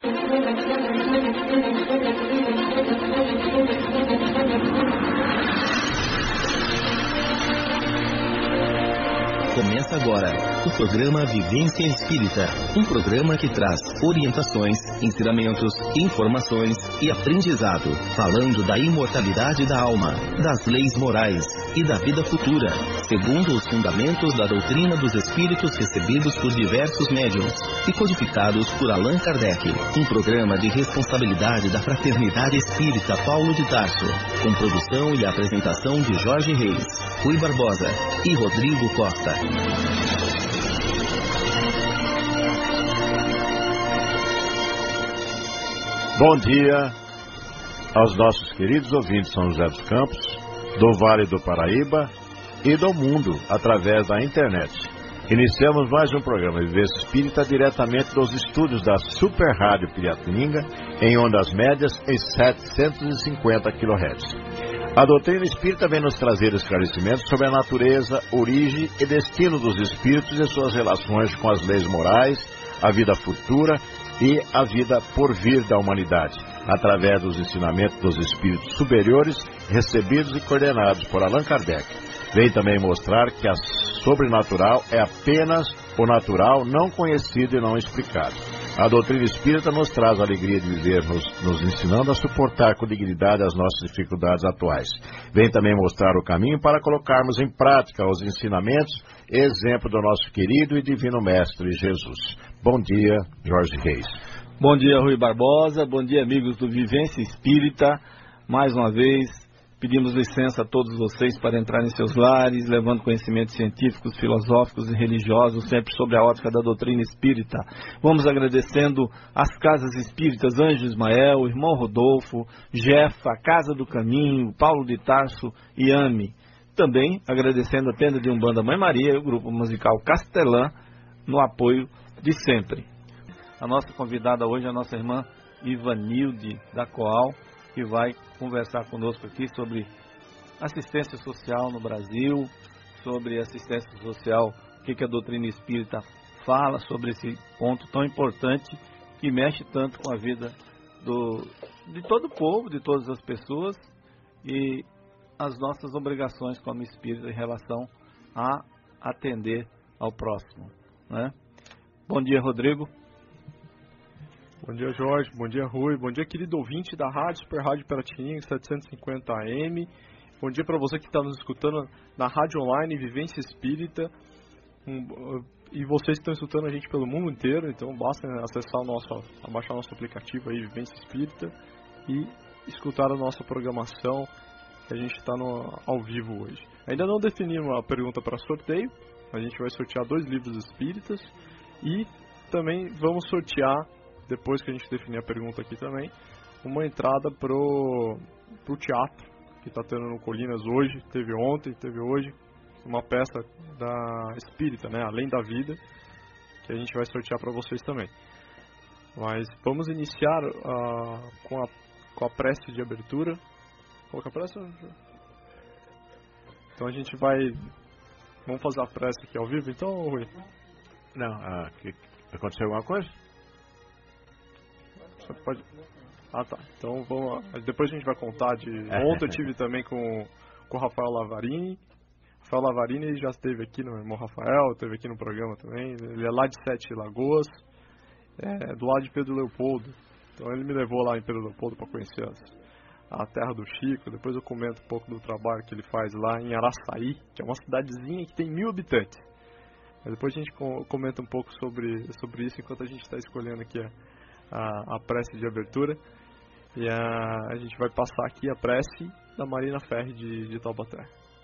Começa agora o programa Vivência Espírita, um programa que traz orientações, ensinamentos, informações e aprendizado, falando da imortalidade da alma, das leis morais e da vida futura, segundo os fundamentos da doutrina dos espíritos recebidos por diversos médiuns e codificados por Allan Kardec. Um programa de responsabilidade da Fraternidade Espírita Paulo de Tarso, com produção e apresentação de Jorge Reis, Rui Barbosa e Rodrigo Costa. Bom dia aos nossos queridos ouvintes de São José dos Campos, do Vale do Paraíba e do mundo através da internet. Iniciamos mais um programa Vivência Espírita diretamente dos estúdios da Super Rádio Piratininga, em ondas médias em 750 kHz. A doutrina espírita vem nos trazer esclarecimentos sobre a natureza, origem e destino dos espíritos e suas relações com as leis morais, a vida futura e a vida por vir da humanidade, através dos ensinamentos dos espíritos superiores recebidos e coordenados por Allan Kardec. Vem também mostrar que a sobrenatural é apenas o natural não conhecido e não explicado. A doutrina espírita nos traz a alegria de viver, nos ensinando a suportar com dignidade as nossas dificuldades atuais. Vem também mostrar o caminho para colocarmos em prática os ensinamentos, exemplo do nosso querido e divino Mestre Jesus. Bom dia, Jorge Reis. Bom dia, Rui Barbosa. Bom dia, amigos do Vivência Espírita. Mais uma vez, pedimos licença a todos vocês para entrar em seus lares, levando conhecimentos científicos, filosóficos e religiosos, sempre sobre a ótica da doutrina espírita. Vamos agradecendo as Casas Espíritas Anjo Ismael, Irmão Rodolfo, Jefa, Casa do Caminho, Paulo de Tarso e AME. Também agradecendo a Tenda de Umbanda Mãe Maria e o Grupo Musical Castelã, no apoio de sempre. A nossa convidada hoje é a nossa irmã Ivanilde da Coal, que vai conversar conosco aqui sobre assistência social no Brasil, sobre assistência social, o que a doutrina espírita fala sobre esse ponto tão importante que mexe tanto com a vida de todo o povo, de todas as pessoas e as nossas obrigações como espírita em relação a atender ao próximo, né? Bom dia, Rodrigo. Bom dia, Jorge. Bom dia, Rui. Bom dia, querido ouvinte da Rádio Super Rádio Piratininga 750 AM. Bom dia para você que está nos escutando na Rádio Online Vivência Espírita. E vocês que estão escutando a gente pelo mundo inteiro, então basta acessar baixar o nosso aplicativo aí, Vivência Espírita, e escutar a nossa programação, que a gente está ao vivo hoje. Ainda não definimos a pergunta para sorteio, a gente vai sortear 2 livros espíritas e também vamos sortear, depois que a gente definir a pergunta aqui também, uma entrada pro teatro, que está tendo no Colinas hoje, teve ontem, teve hoje, uma peça da Espírita, né, Além da Vida, que a gente vai sortear para vocês também. Mas vamos iniciar com a prece de abertura. Qual que é a prece? Então a gente vamos fazer a prece aqui ao vivo, então, Rui? Não, aconteceu alguma coisa? Pode... Ah, tá. Então depois a gente vai contar Ontem eu tive também com o Rafael Lavarini. Rafael Lavarini já esteve aqui no irmão Rafael, esteve aqui no programa também. Ele é lá de Sete Lagoas, do lado de Pedro Leopoldo. Então ele me levou lá em Pedro Leopoldo para conhecer a terra do Chico. Depois eu comento um pouco do trabalho que ele faz lá em Araçaí, que é uma cidadezinha que tem 1000 habitantes. Mas depois a gente comenta um pouco sobre isso enquanto a gente está escolhendo aqui a prece de abertura. E a gente vai passar aqui a prece da Marina Ferri de Taubaté.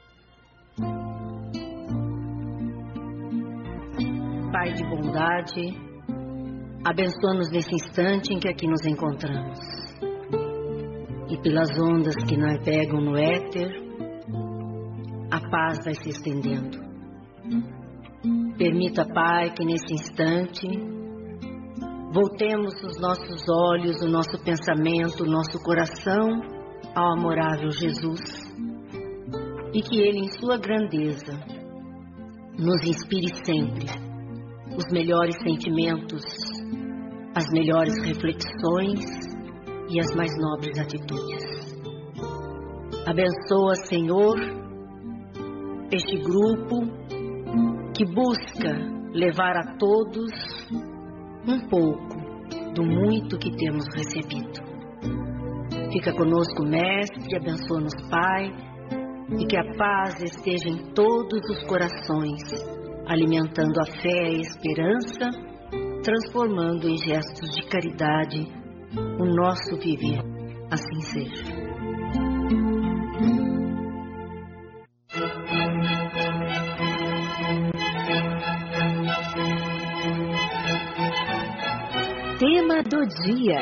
Pai de bondade, abençoa-nos nesse instante em que aqui nos encontramos. E pelas ondas que navegam no éter, a paz vai se estendendo. Permita, Pai, que nesse instante voltemos os nossos olhos, o nosso pensamento, o nosso coração ao amorável Jesus, e que Ele, em sua grandeza, nos inspire sempre os melhores sentimentos, as melhores reflexões e as mais nobres atitudes. Abençoa, Senhor, este grupo que busca levar a todos um pouco do muito que temos recebido. Fica conosco, Mestre, abençoa-nos, Pai, e que a paz esteja em todos os corações, alimentando a fé e a esperança, transformando em gestos de caridade o nosso viver. Assim seja. Tema do dia.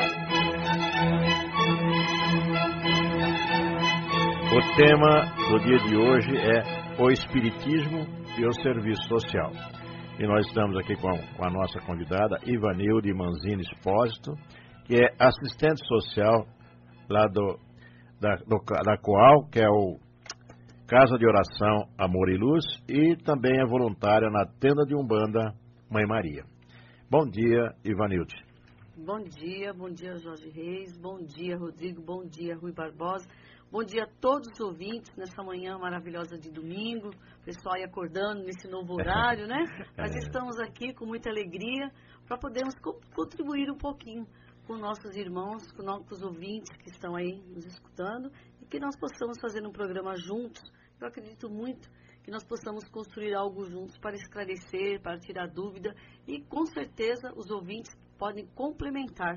O tema do dia de hoje é o Espiritismo e o Serviço Social. E nós estamos aqui com a nossa convidada, Ivanilde Manzini Espósito, que é assistente social lá da COAL, que é o Casa de Oração Amor e Luz, e também é voluntária na Tenda de Umbanda Mãe Maria. Bom dia, Ivanilde. Bom dia Jorge Reis, bom dia Rodrigo, bom dia Rui Barbosa, bom dia a todos os ouvintes nessa manhã maravilhosa de domingo, pessoal aí acordando nesse novo horário, né? Mas estamos aqui com muita alegria para podermos contribuir um pouquinho com nossos irmãos, com nossos ouvintes que estão aí nos escutando e que nós possamos fazer um programa juntos. Eu acredito muito que nós possamos construir algo juntos para esclarecer, para tirar dúvida e com certeza os ouvintes podem complementar.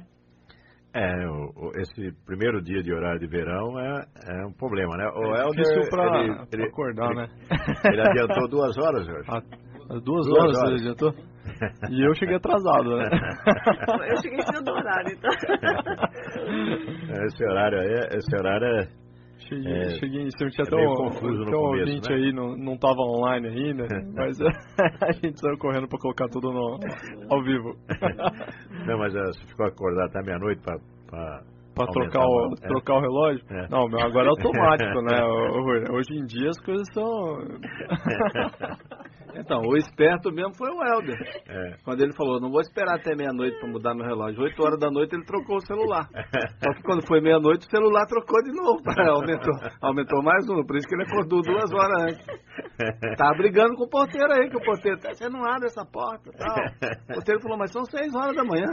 Esse primeiro dia de horário de verão é um problema, né? O Helder, difícil para acordar, né? Ele adiantou 2 horas, Jorge. 2 horas ele adiantou? E eu cheguei atrasado, né? Eu cheguei em cima do horário, então. Esse horário é... Cheguei em cima, tinha meio confuso no começo, ouvinte, né? aí, não estava online ainda, mas a gente saiu correndo para colocar tudo ao vivo. Não, mas você ficou acordado até meia-noite para trocar o relógio? É. Não, meu, agora é automático, né? Hoje em dia as coisas são... Então, o esperto mesmo foi o Helder. Quando ele falou, não vou esperar até meia-noite para mudar meu relógio. 8 horas da noite ele trocou o celular. Só que quando foi meia-noite o celular trocou de novo. Aumentou mais um, por isso que ele acordou 2 horas antes. Tá brigando com o porteiro aí, que o porteiro, você não abre essa porta e tal. O porteiro falou, mas são 6 horas da manhã.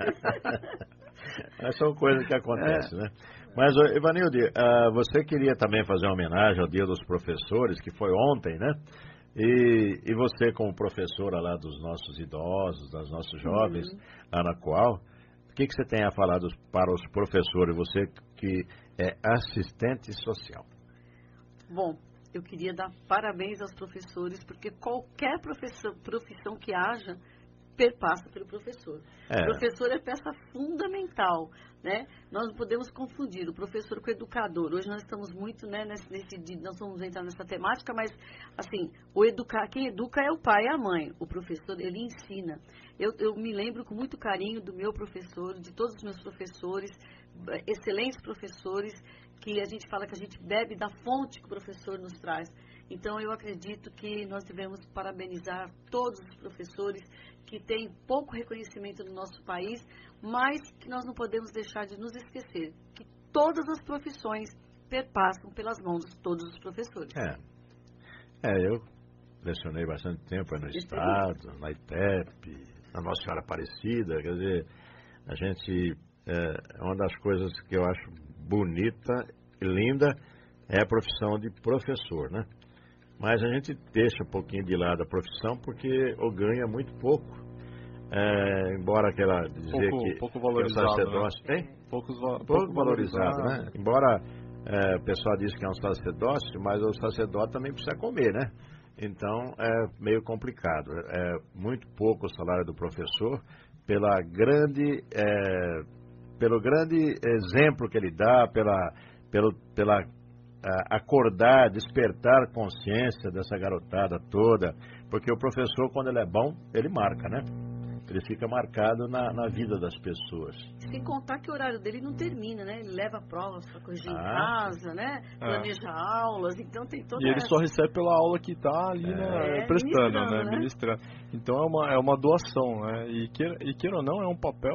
Mas são coisas que acontecem, né? Mas, Ivanilde, você queria também fazer uma homenagem ao Dia dos Professores, que foi ontem, né? E você, como professora lá dos nossos idosos, dos nossos jovens, lá na COAL, o que você tem a falar para os professores, você que é assistente social? Bom, eu queria dar parabéns aos professores, porque qualquer profissão que haja, perpassa pelo professor. O professor é peça fundamental, né? Nós não podemos confundir o professor com o educador. Hoje nós estamos muito, né, nós vamos entrar nessa temática, mas assim, quem educa é o pai e a mãe. O professor, ele ensina. Eu me lembro com muito carinho do meu professor, de todos os meus professores, excelentes professores, que a gente fala que a gente bebe da fonte que o professor nos traz. Então, eu acredito que nós devemos parabenizar todos os professores que têm pouco reconhecimento no nosso país, mas que nós não podemos deixar de nos esquecer que todas as profissões perpassam pelas mãos de todos os professores. Eu lecionei bastante tempo no Estado, na ITEP, na Nossa Senhora Aparecida, quer dizer, a gente, uma das coisas que eu acho bonita e linda é a profissão de professor, né? Mas a gente deixa um pouquinho de lado a profissão porque o ganha muito pouco. Embora aquela dizer pouco valorizado, que o sacerdócio né? Pouco valorizado, né? Embora o pessoal diz que é um sacerdócio, mas o sacerdote também precisa comer, né? Então é meio complicado. É muito pouco o salário do professor pelo grande exemplo que ele dá, pela acordar, despertar consciência dessa garotada toda, porque o professor, quando ele é bom, ele marca, né? ele fica marcado na vida das pessoas. Sem contar que o horário dele não termina, né? Ele leva provas para corrigir em casa, né? Planeja aulas, então tem toda E ele só recebe pela aula que está ali prestando, né? Ministrando. Então é uma doação, né? E queira ou não, é um papel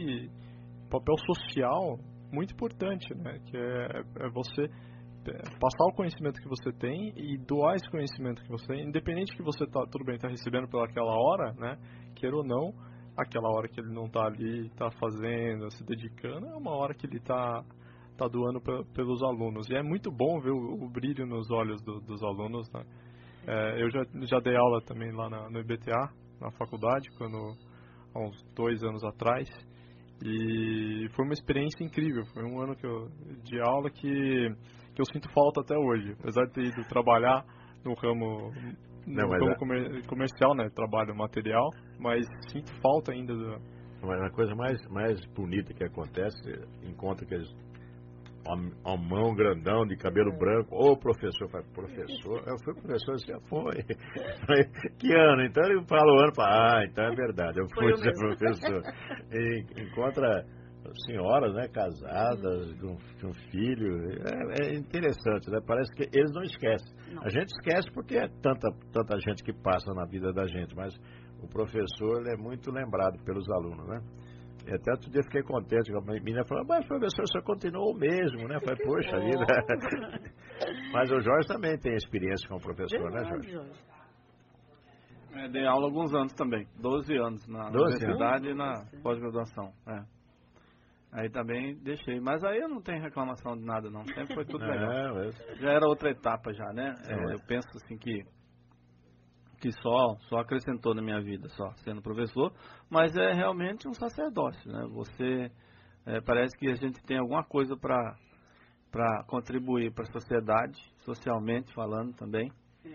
social muito importante, né? Que é você passar o conhecimento que você tem e doar esse conhecimento que você tem, independente que você tá recebendo pelaquela hora, né? Queira ou não, aquela hora que ele não está ali, está fazendo, se dedicando, é uma hora que ele está doando pelos alunos. E é muito bom ver o brilho nos olhos dos alunos, né? Eu já dei aula também lá no IBTA, na faculdade, há uns 2 anos atrás, e foi uma experiência incrível. Foi um ano de aula que eu sinto falta até hoje, apesar de ter ido trabalhar no ramo comercial, né, trabalho material, mas sinto falta ainda Mas a coisa mais bonita que acontece, encontra aqueles homão grandão de cabelo branco, ou professor, fala, professor, eu fui professor, você já foi. Que ano? Então ele fala o ano, então é verdade, eu fui ser professor. E encontra senhoras, né, casadas, com um filho, é interessante, né? Parece que eles não esquecem. Não. A gente esquece porque é tanta gente que passa na vida da gente, mas o professor ele é muito lembrado pelos alunos, né? E até outro dia fiquei contente, a menina falou, mas professor, você continuou o mesmo, né? Falei, poxa vida. Mas o Jorge também tem experiência como professor, né, Jorge? Dei aula há alguns anos também, 12 anos na universidade e na pós-graduação. Aí também deixei, mas aí eu não tenho reclamação de nada não, sempre foi tudo legal. Já era outra etapa já, né? Eu penso assim que só acrescentou na minha vida, só sendo professor, mas é realmente um sacerdócio, né? Você, parece que a gente tem alguma coisa para contribuir para a sociedade, socialmente falando também,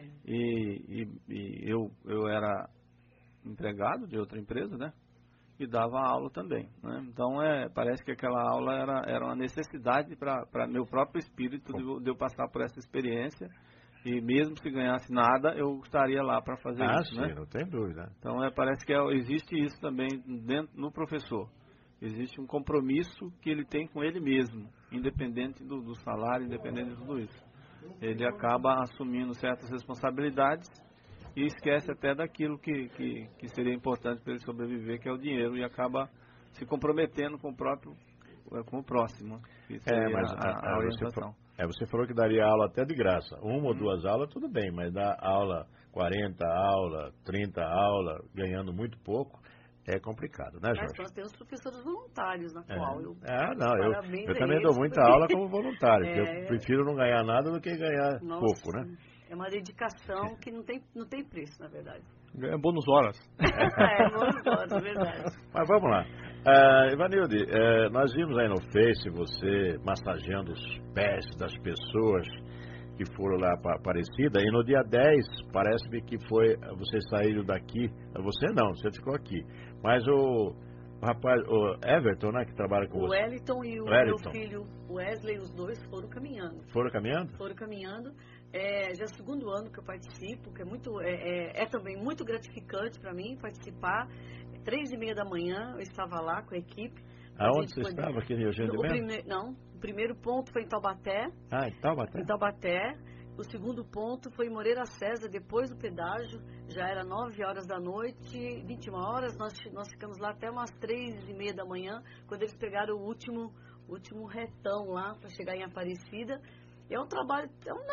e eu era empregado de outra empresa, né? E dava aula também, né? Então parece que aquela aula era uma necessidade para meu próprio espírito de eu passar por essa experiência, e mesmo se ganhasse nada, eu estaria lá para fazer isso, sim, né? Não tem dúvida. Então parece que existe isso também no professor. Existe um compromisso que ele tem com ele mesmo, independente do salário, independente de tudo isso. Ele acaba assumindo certas responsabilidades e esquece até daquilo que seria importante para ele sobreviver, que é o dinheiro, e acaba se comprometendo com o próximo. Isso mas a orientação. Você falou que daria aula até de graça. 1 ou 2 aulas, tudo bem, mas dar aula, 40 aulas, 30 aulas, ganhando muito pouco, é complicado, né, Jorge? Mas nós temos professores voluntários na qual eu também dou muita aula como voluntário, porque eu prefiro não ganhar nada do que ganhar pouco, né? É uma dedicação que não tem preço, na verdade. É bônus horas. Bônus horas, verdade. Mas vamos lá. Ivanilde, nós vimos aí no Face você massageando os pés das pessoas que foram lá para Aparecida, e no dia 10, parece-me que vocês saíram daqui, você não, você ficou aqui, mas o rapaz, o Everton, né, que trabalha com você. O Wellington e o meu filho Wesley, os dois foram caminhando. Foram caminhando? Foram caminhando. Já é o 2º ano que eu participo, que é também muito gratificante para mim participar. 3h30 da manhã eu estava lá com a equipe. Aonde você estava? Aqui em Eugênio de Melo? Não, o primeiro ponto foi em Taubaté. Em Taubaté? Em Taubaté. O segundo ponto foi em Moreira César, depois do pedágio. Já era 9 horas da noite, 21 horas. Nós ficamos lá até umas 3h30 da manhã, quando eles pegaram o último retão lá para chegar em Aparecida. É um trabalho,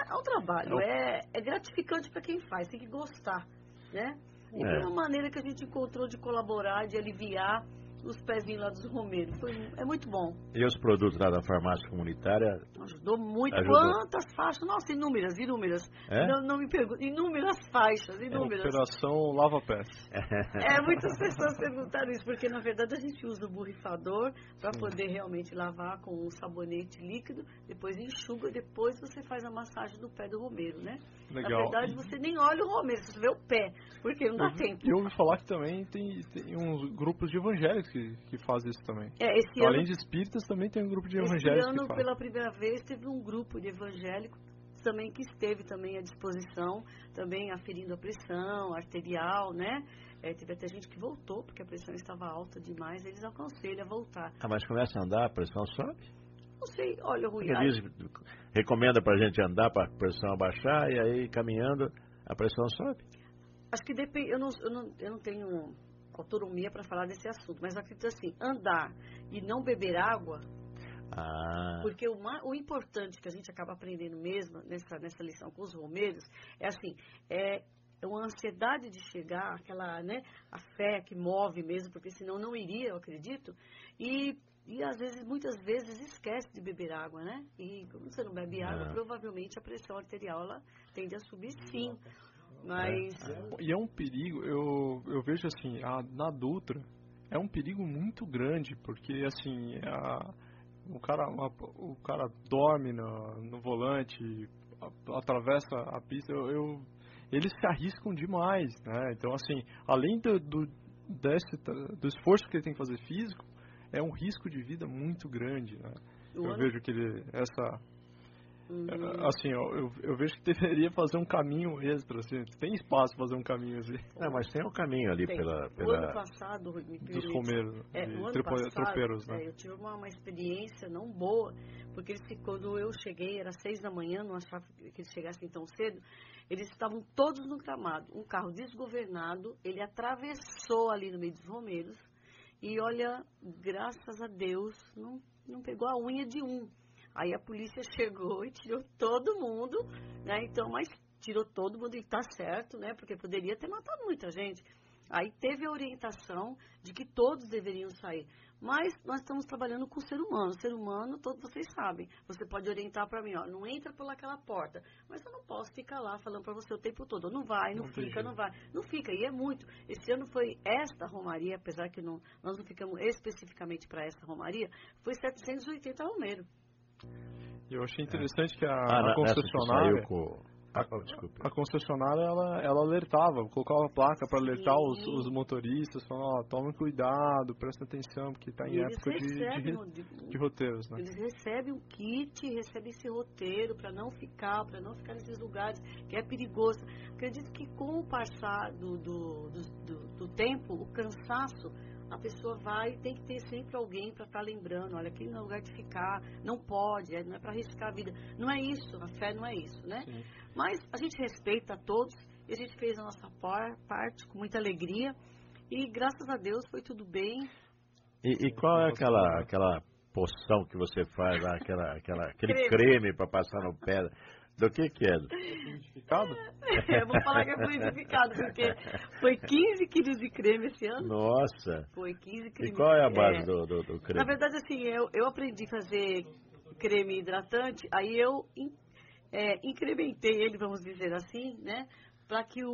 é gratificante para quem faz, tem que gostar, né? E foi uma maneira que a gente encontrou de colaborar, de aliviar os pezinhos lá dos romeiros. É muito bom. E os produtos lá da farmácia comunitária? Ajudou muito. Quantas faixas? Nossa, inúmeras. Não me pergunte. Inúmeras faixas, inúmeras. Operação Lava Pés. Muitas pessoas perguntaram isso, porque na verdade a gente usa o borrifador para poder realmente lavar com um sabonete líquido, depois enxuga, depois você faz a massagem do pé do romeiro, né? Legal. Na verdade você nem olha o romeiro, você vê o pé, porque não dá tempo. E eu ouvi falar que também tem uns grupos de evangélicos que fazem isso também. Então, além de espíritas, também tem um grupo de evangélicos. Esse ano, pela primeira vez, teve um grupo de evangélicos também que esteve também à disposição, também aferindo a pressão arterial, né? Teve até gente que voltou, porque a pressão estava alta demais, eles aconselham a voltar. Mas começa a andar, a pressão sobe? Não sei, olha, Rui... Recomenda para a gente andar para a pressão abaixar e aí caminhando a pressão sobe? Acho que depende, eu não tenho autonomia para falar desse assunto, mas eu acredito assim, andar e não beber água, porque o importante que a gente acaba aprendendo mesmo nessa lição com os romeiros, é assim, é uma ansiedade de chegar, aquela, né, a fé que move mesmo, porque senão não iria, eu acredito, e às vezes, muitas vezes, esquece de beber água, né? E quando você não bebe água, provavelmente a pressão arterial, ela tende a subir sim. Mas... E é um perigo, eu vejo assim, na Dutra, é um perigo muito grande, porque assim, o cara dorme no volante, atravessa a pista, eles se arriscam demais, né? Então assim, além do esforço que ele tem que fazer físico, é um risco de vida muito grande, né? Eu vejo que assim, eu vejo que deveria fazer um caminho extra, assim, tem espaço para fazer um caminho assim. Mas tem um caminho ali pela... O ano passado, dos romeiros, tropeiros, né? Eu tive uma experiência não boa, porque quando eu cheguei, era 6 da manhã, não achava que eles chegassem tão cedo, eles estavam todos no gramado, um carro desgovernado, ele atravessou ali no meio dos romeiros, e olha, graças a Deus, não pegou a unha de um. Aí a polícia chegou e tirou todo mundo, né? Então, mas tirou todo mundo e tá certo, né? Porque poderia ter matado muita gente. Aí teve a orientação de que todos deveriam sair. Mas nós estamos trabalhando com o ser humano. O ser humano, todos vocês sabem. Você pode orientar para mim, não entra pelaquela porta. Mas eu não posso ficar lá falando para você o tempo todo. Não vai, não fica, não vai. Não fica, e é muito. Esse ano foi esta romaria, apesar que nós não ficamos especificamente para esta romaria, foi 780 romeiros. Eu achei interessante que a concessionária... A concessionária, ela alertava, colocava a placa para alertar os motoristas, falando, tomem cuidado, prestem atenção, porque está em época de roteiros, né? Eles recebem o kit, recebem esse roteiro para não ficar nesses lugares, que é perigoso. Acredito que com o passar do tempo, o cansaço, a pessoa tem que ter sempre alguém para estar lembrando, olha, aqui não é lugar de ficar, não pode, não é para arriscar a vida. Não é isso, a fé não é isso, né? Sim. Mas a gente respeita a todos, e a gente fez a nossa parte com muita alegria, e graças a Deus foi tudo bem. E qual é aquela poção que você faz lá, aquele creme para passar no pé? Do que é? Fluidificado? Eu vou falar que é fluidificado, porque foi 15 quilos de creme esse ano. Nossa! Foi 15 quilos. E qual é a base do creme? Na verdade, assim, eu aprendi a fazer creme hidratante, aí eu incrementei ele, vamos dizer assim, né? Para que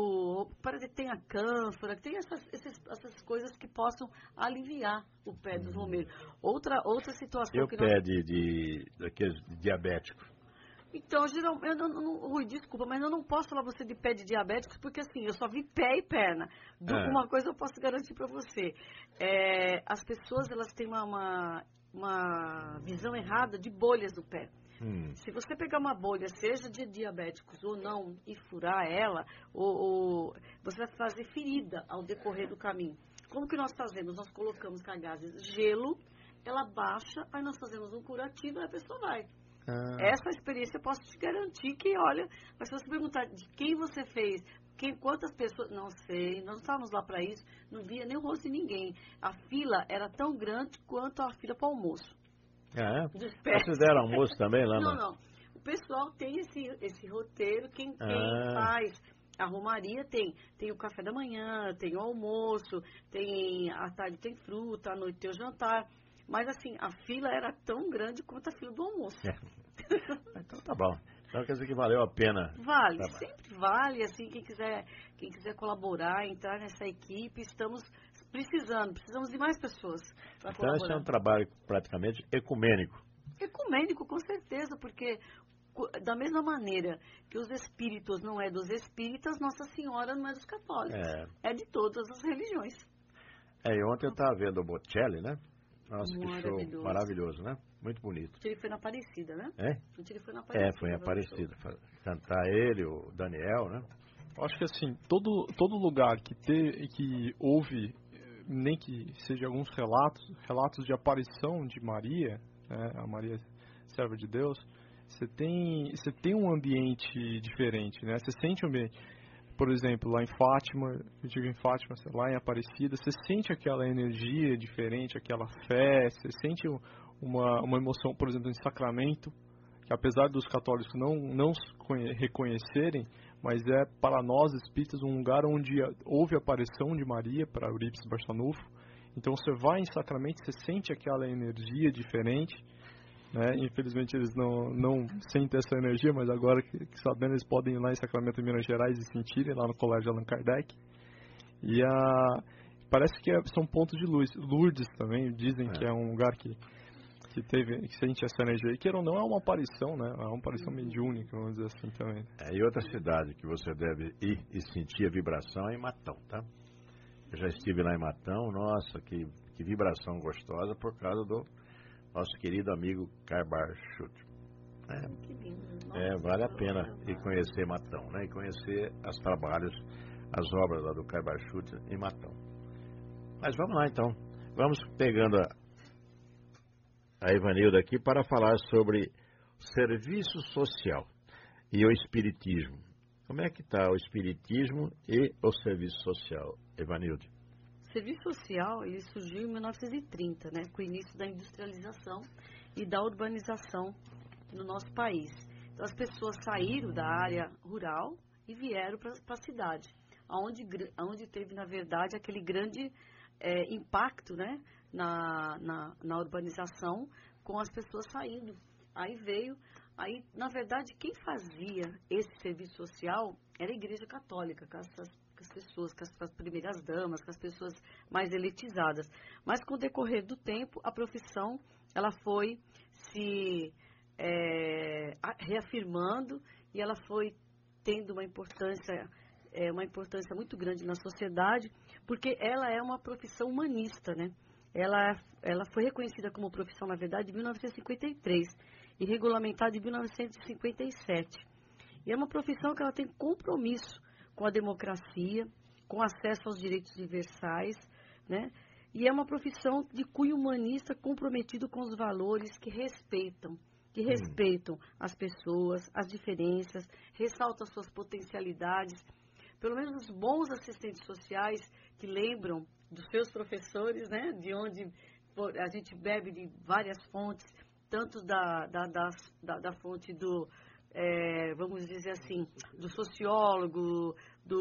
tenha cânfora, que tenha essas coisas que possam aliviar o pé dos romeiros. Outra situação e o pé daquele diabético? Então, Rui, desculpa, mas eu não posso falar você de pé de diabéticos, porque assim, eu só vi pé e perna. Uma coisa eu posso garantir para você. As pessoas, elas têm uma visão errada de bolhas do pé. Se você pegar uma bolha, seja de diabéticos ou não, e furar ela, ou você vai fazer ferida ao decorrer do caminho. Como que nós fazemos? Nós colocamos cagazes, gelo, ela baixa, aí nós fazemos um curativo e a pessoa vai. Essa experiência eu posso te garantir que, olha, mas se você perguntar de quem você fez, quantas pessoas, não sei, nós não estávamos lá para isso, não via nem o rosto de ninguém. A fila era tão grande quanto a fila para o almoço. Vocês deram almoço também lá? Não. O pessoal tem esse roteiro, quem faz a romaria tem o café da manhã, tem o almoço, à tarde tem fruta, à noite tem o jantar. Mas assim, a fila era tão grande quanto a fila do almoço. Então tá bom. Então quer dizer que valeu a pena. Vale, sempre vale. Assim, quem quiser colaborar, entrar nessa equipe, precisamos de mais pessoas para colaborar. Então esse é um trabalho praticamente ecumênico. Ecumênico, com certeza, porque da mesma maneira que os espíritos não é dos espíritas, Nossa Senhora não é dos católicos. É de todas as religiões. E ontem eu estava vendo o Bocelli, né? Nossa, que show maravilhoso, né? Muito bonito. Ele foi na Aparecida, né? Ele foi na Aparecida. Foi em Aparecida. Cantar ele, o Daniel, né? Acho que assim, todo lugar que houve, nem que seja alguns relatos de aparição de Maria, né, a Maria serva de Deus, você tem um ambiente diferente, né? Você sente um ambiente, por exemplo, lá em Fátima, eu digo em Fátima, lá em Aparecida, você sente aquela energia diferente, aquela fé, você sente uma emoção, por exemplo, em Sacramento, que apesar dos católicos não reconhecerem, mas é para nós espíritas um lugar onde houve a aparição de Maria para Eurípides Barçanufo. Então você vai em Sacramento, você sente aquela energia diferente, né? Infelizmente eles não sentem essa energia, mas agora que sabendo, eles podem ir lá em Sacramento, em Minas Gerais, e sentirem lá no Colégio Allan Kardec. E parece que são pontos de luz. Lourdes também dizem que é um lugar que sente essa energia. E queira ou não, é uma aparição, né? É uma aparição mediúnica, vamos dizer assim também. E outra cidade que você deve ir e sentir a vibração é em Matão, tá? Eu já estive lá em Matão, nossa, que vibração gostosa por causa do nosso querido amigo Carbar Schutt. Que lindo. Vale a pena ir conhecer Matão, né? E conhecer os trabalhos, as obras lá do Carbar Schutt em Matão. Mas vamos lá então. Vamos pegando a Evanilda aqui para falar sobre serviço social e o espiritismo. Como é que está o espiritismo e o serviço social, Evanilda? O serviço social, ele surgiu em 1930, né, com o início da industrialização e da urbanização no nosso país. Então as pessoas saíram da área rural e vieram para a cidade, onde teve, na verdade, aquele grande impacto, né, na urbanização, com as pessoas saindo. Aí, na verdade, quem fazia esse serviço social era a Igreja Católica, com as pessoas, com as primeiras damas, com as pessoas mais elitizadas. Mas com o decorrer do tempo, a profissão ela foi se reafirmando e ela foi tendo uma importância muito grande na sociedade, porque ela é uma profissão humanista, né? Ela foi reconhecida como profissão, na verdade, em 1953 e regulamentada em 1957. E é uma profissão que ela tem compromisso com a democracia, com acesso aos direitos universais, né? E é uma profissão de cunho humanista comprometido com os valores que respeitam as pessoas, as diferenças, ressaltam suas potencialidades. Pelo menos os bons assistentes sociais que lembram dos seus professores, né, de onde a gente bebe de várias fontes, tanto da fonte do, vamos dizer assim, do sociólogo,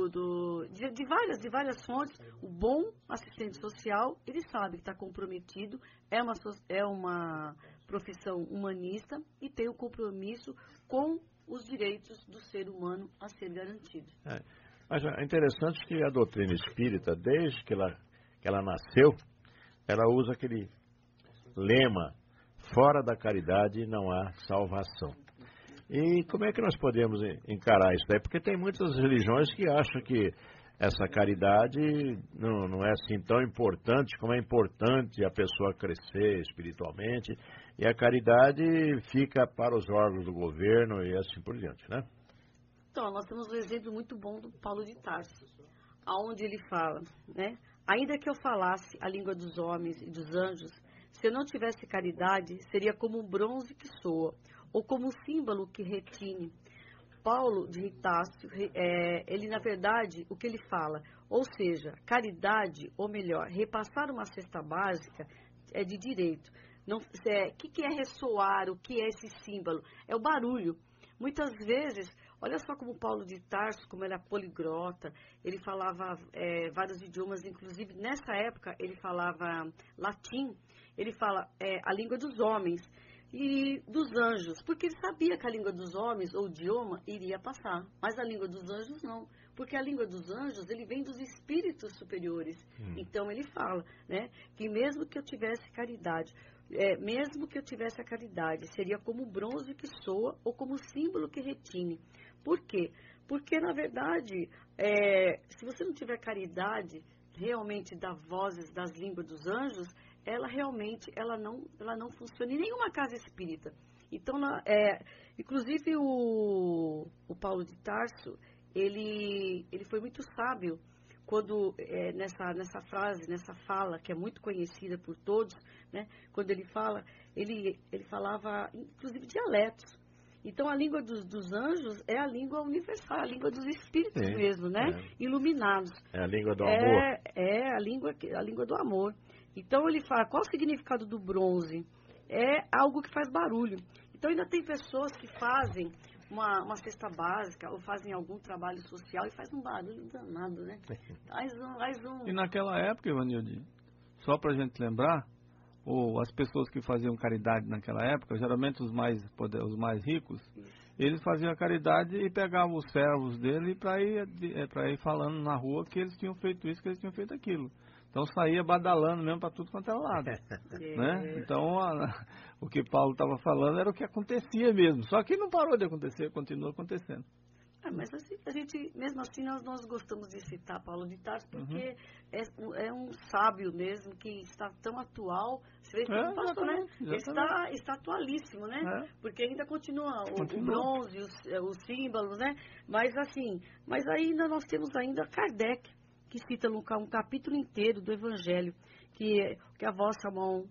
de várias fontes. O bom assistente social, ele sabe que está comprometido, é uma profissão humanista e tem o compromisso com os direitos do ser humano a ser garantido. Mas é interessante que a doutrina espírita, desde que ela nasceu, ela usa aquele lema: fora da caridade não há salvação. E como é que nós podemos encarar isso daí? Porque tem muitas religiões que acham que essa caridade não é assim tão importante como é importante a pessoa crescer espiritualmente, e a caridade fica para os órgãos do governo e assim por diante, né? Então, nós temos um exemplo muito bom do Paulo de Tarso, onde ele fala, né? Ainda que eu falasse a língua dos homens e dos anjos, se eu não tivesse caridade, seria como um bronze que soa, ou como um símbolo que retine. Paulo de Tarso, ele, na verdade, o que ele fala, ou seja, caridade, ou melhor, repassar uma cesta básica é de direito. O que é ressoar, o que é esse símbolo? É o barulho. Muitas vezes, olha só como Paulo de Tarso, como ele é poliglota, ele falava vários idiomas, inclusive nessa época ele falava latim, ele fala a língua dos homens e dos anjos, porque ele sabia que a língua dos homens, ou idioma, iria passar, mas a língua dos anjos não, porque a língua dos anjos, ele vem dos espíritos superiores. Então ele fala, né, que mesmo que eu tivesse caridade, a caridade, seria como o bronze que soa ou como o símbolo que retine. Por quê? Porque, na verdade, se você não tiver caridade realmente das vozes, das línguas dos anjos, ela realmente não funciona em nenhuma casa espírita. Então, inclusive o Paulo de Tarso, ele foi muito sábio quando, nessa frase, nessa fala, que é muito conhecida por todos, né? Quando ele fala, ele falava, inclusive, dialetos. Então, a língua dos anjos é a língua universal, a língua dos espíritos mesmo, né? Iluminados. É a língua do amor. É a língua do amor. Então, ele fala, qual o significado do bronze? É algo que faz barulho. Então, ainda tem pessoas que fazem uma cesta básica ou fazem algum trabalho social e faz um barulho danado, né? Faz um... E naquela época, Ivanilde, só para a gente lembrar, as pessoas que faziam caridade naquela época, geralmente os mais ricos, eles faziam a caridade e pegavam os servos dele para ir falando na rua que eles tinham feito isso, que eles tinham feito aquilo. Então saía badalando mesmo para tudo quanto era lado. Né? Então o que Paulo estava falando era o que acontecia mesmo. Só que não parou de acontecer, continua acontecendo. Mas assim, a gente, mesmo assim, nós gostamos de citar Paulo de Tarso, porque é um sábio mesmo, que está tão atual. Você vê que não passou, né? Está atualíssimo, né? Porque ainda continua o bronze, os símbolos, né? Mas assim, ainda nós temos ainda Kardec, que cita um capítulo inteiro do Evangelho, que a vossa mão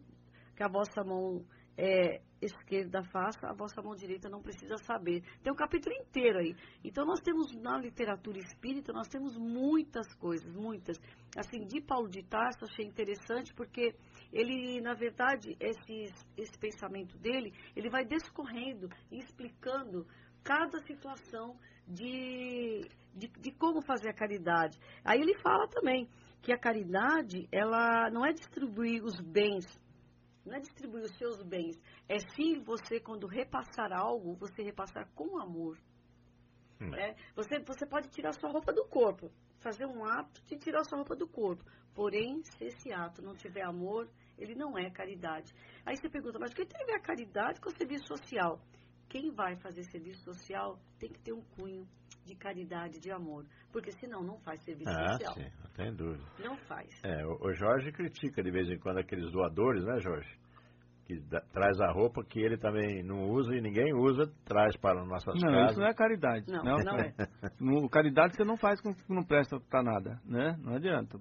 esquerda faça, a vossa mão direita não precisa saber. Tem um capítulo inteiro aí. Então, nós temos na literatura espírita, nós temos muitas coisas, muitas. Assim, de Paulo de Tarso, achei interessante, porque ele, na verdade, esse pensamento dele, ele vai discorrendo e explicando cada situação de como fazer a caridade. Aí ele fala também que a caridade, ela não é distribuir os bens, não é distribuir os seus bens, é sim você, quando repassar algo, você repassar com amor. Você pode tirar sua roupa do corpo, fazer um ato de tirar sua roupa do corpo, porém, se esse ato não tiver amor, ele não é caridade. Aí você pergunta, mas o que tem a ver a caridade com o serviço social? Quem vai fazer serviço social tem que ter um cunho de caridade, de amor, porque senão não faz serviço social. Sim, não tem dúvida. Não faz. O Jorge critica de vez em quando aqueles doadores, né, Jorge? Que traz a roupa que ele também não usa e ninguém usa, traz para nossas casas. Não, isso não é caridade. Não é. Caridade você não faz com que não presta para nada, né? Não adianta.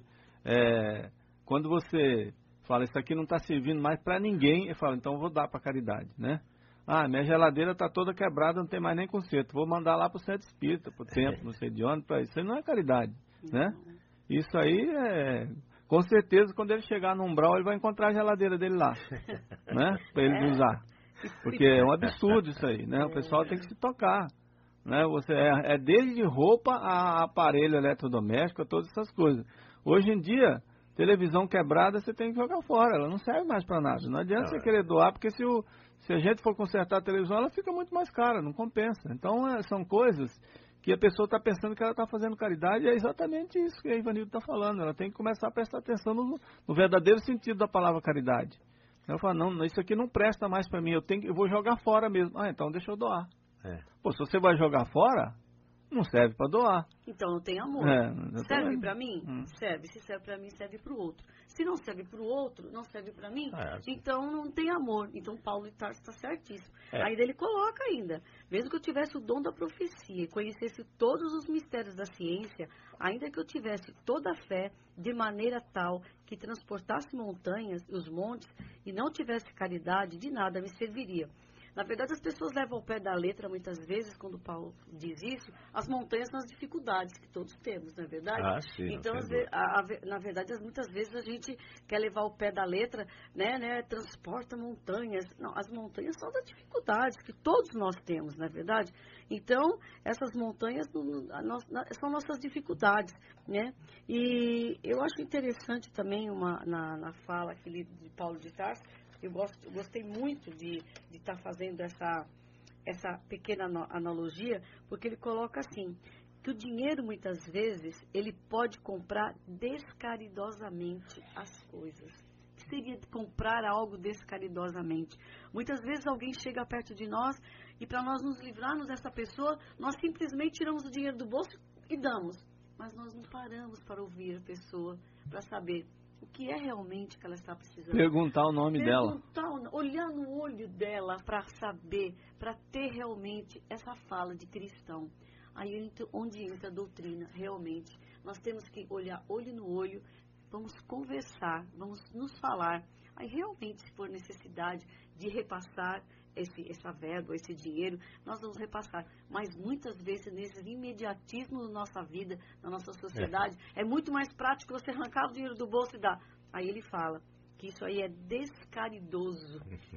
Quando você fala, isso aqui não está servindo mais para ninguém, eu falo, então eu vou dar para caridade, né? Minha geladeira está toda quebrada, não tem mais nem conserto. Vou mandar lá para o centro espírita, para o templo, não sei de onde, para isso. Isso aí não é caridade, né? Isso aí com certeza, quando ele chegar no umbral, ele vai encontrar a geladeira dele lá, né? Para ele usar. Porque é um absurdo isso aí, né? O pessoal tem que se tocar, né? Desde roupa a aparelho eletrodoméstico, a todas essas coisas. Hoje em dia, televisão quebrada, você tem que jogar fora. Ela não serve mais para nada. Não adianta você querer doar, porque se a gente for consertar a televisão, ela fica muito mais cara, não compensa. Então, são coisas que a pessoa está pensando que ela está fazendo caridade, e é exatamente isso que a Ivanildo está falando. Ela tem que começar a prestar atenção no verdadeiro sentido da palavra caridade. Ela fala, não, isso aqui não presta mais para mim, eu vou jogar fora mesmo. Então deixa eu doar. Se você vai jogar fora, não serve para doar. Então não tem amor. Serve para mim? Serve. Se serve para mim, serve para o outro. Se não serve para o outro, não serve para mim, então não tem amor. Então Paulo de Tarso está certíssimo. Aí ele coloca ainda, mesmo que eu tivesse o dom da profecia e conhecesse todos os mistérios da ciência, ainda que eu tivesse toda a fé de maneira tal que transportasse montanhas e os montes e não tivesse caridade, de nada me serviria. Na verdade, as pessoas levam ao pé da letra, muitas vezes, quando Paulo diz isso, as montanhas nas dificuldades que todos temos, não é verdade? Sim, então, na verdade, muitas vezes a gente quer levar ao pé da letra, né, transporta montanhas. Não, as montanhas são das dificuldades que todos nós temos, não é verdade? Então, essas montanhas são nossas dificuldades, né? E eu acho interessante também na fala de Paulo de Tarso. Eu gostei muito de estar fazendo essa pequena analogia, porque ele coloca assim, que o dinheiro, muitas vezes, ele pode comprar descaridosamente as coisas. O que seria comprar algo descaridosamente? Muitas vezes alguém chega perto de nós e para nós nos livrarmos dessa pessoa, nós simplesmente tiramos o dinheiro do bolso e damos. Mas nós não paramos para ouvir a pessoa, para saber o que é realmente que ela está precisando. Perguntar o nome dela. Olhar no olho dela para saber, para ter realmente essa fala de cristão. Aí onde entra a doutrina, realmente. Nós temos que olhar olho no olho, vamos conversar, vamos nos falar. Aí realmente, se for necessidade de repassar essa verba, esse dinheiro, nós vamos repassar. Mas muitas vezes, nesse imediatismo da nossa vida, na nossa sociedade, é muito mais prático você arrancar o dinheiro do bolso e dar. Aí ele fala que isso aí é descaridoso.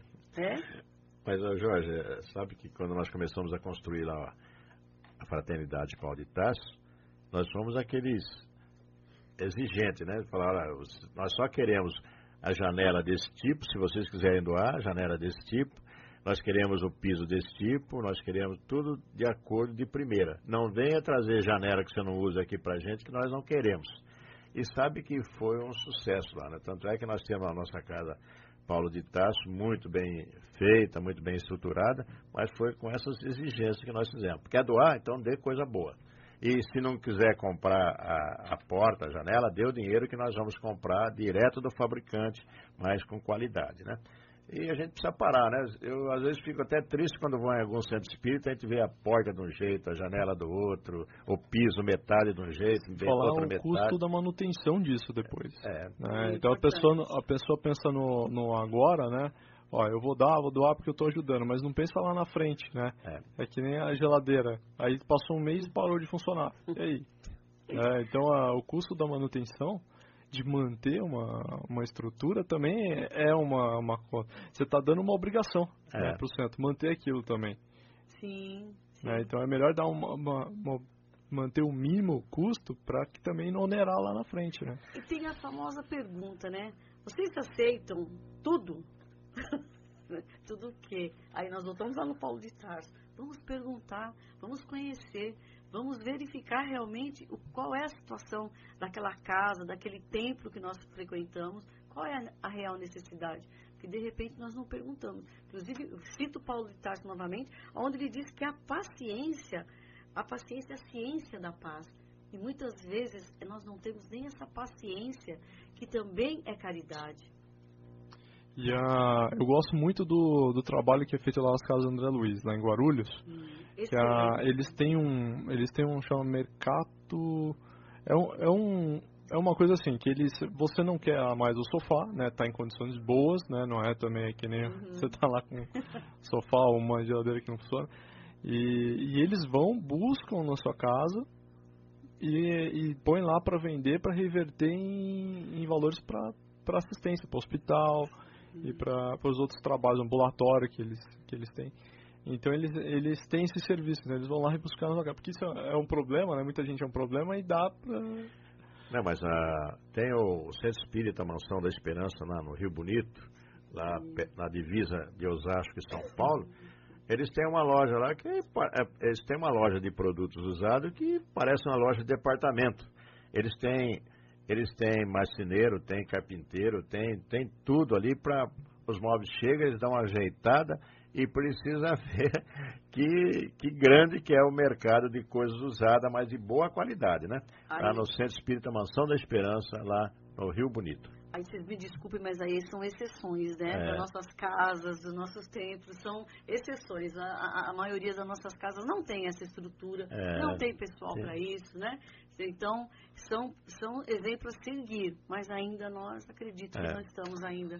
Mas, Jorge, sabe que quando nós começamos a construir lá a Fraternidade Paulo de Tarso, nós fomos aqueles exigentes, né? Falaram, nós só queremos a janela desse tipo, se vocês quiserem doar, a janela desse tipo, nós queremos o piso desse tipo, nós queremos tudo de acordo de primeira. Não venha trazer janela que você não usa aqui pra gente, que nós não queremos. E sabe que foi um sucesso lá, né? Tanto é que nós temos a nossa casa Paulo de Tarso muito bem feita, muito bem estruturada, mas foi com essas exigências que nós fizemos. Quer doar? Então dê coisa boa. E se não quiser comprar a porta, a janela, dê o dinheiro que nós vamos comprar direto do fabricante, mas com qualidade, né? E a gente precisa parar, né? Eu, às vezes, fico até triste quando vou em algum centro espírita, a gente vê a porta de um jeito, a janela do outro, o piso metade de um jeito, outra metade. Falar o custo da manutenção disso depois. Então a pessoa pensa no agora, né? Ó, eu vou doar porque eu estou ajudando, mas não pensa lá na frente, né? É que nem a geladeira. Aí passou um mês e parou de funcionar. E aí? Então o custo da manutenção, de manter uma estrutura, também é uma coisa. Você está dando uma obrigação para o centro, manter aquilo também. Sim. Então é melhor dar manter o mínimo custo para que também não onerar lá na frente, né? E tem a famosa pergunta, né? Vocês aceitam tudo? Tudo o quê? Aí nós voltamos lá no Paulo de Tarso. Vamos perguntar, vamos conhecer, vamos verificar realmente qual é a situação daquela casa, daquele templo que nós frequentamos, qual é a real necessidade. Porque de repente nós não perguntamos. Inclusive, eu cito Paulo de Tarso novamente, onde ele diz que a paciência é a ciência da paz. E muitas vezes nós não temos nem essa paciência, que também é caridade. E eu gosto muito do trabalho que é feito lá nas casas André Luiz, lá em Guarulhos. Eles têm um chama mercado. É uma coisa assim, que você não quer mais o sofá, né? Tá em condições boas, né? Não é também que nem você tá lá com sofá ou uma geladeira que não funciona. E eles buscam na sua casa e põem lá para vender, para reverter em valores para assistência, para o hospital e para os outros trabalhos, ambulatório que eles têm. Então eles têm esse serviço, né? Eles vão lá e buscar no lugar, porque isso é um problema, né? Muita gente é um problema e dá para... Não, mas tem o Centro Espírita Mansão da Esperança lá no Rio Bonito, lá na divisa de Osasco e São Paulo. Eles têm uma loja lá eles têm uma loja de produtos usados que parece uma loja de departamento. Eles têm marceneiro, tem carpinteiro, tem tudo ali para os móveis chegam, eles dão uma ajeitada e precisa ver que grande que é o mercado de coisas usadas, mas de boa qualidade, né? Lá no Centro Espírita Mansão da Esperança, lá no Rio Bonito. Aí vocês me desculpem, mas aí são exceções, né? Das nossas casas, dos nossos templos, são exceções. A maioria das nossas casas não tem essa estrutura, não tem pessoal para isso, né? Então, são exemplos a seguir, mas ainda nós acreditamos que nós estamos ainda.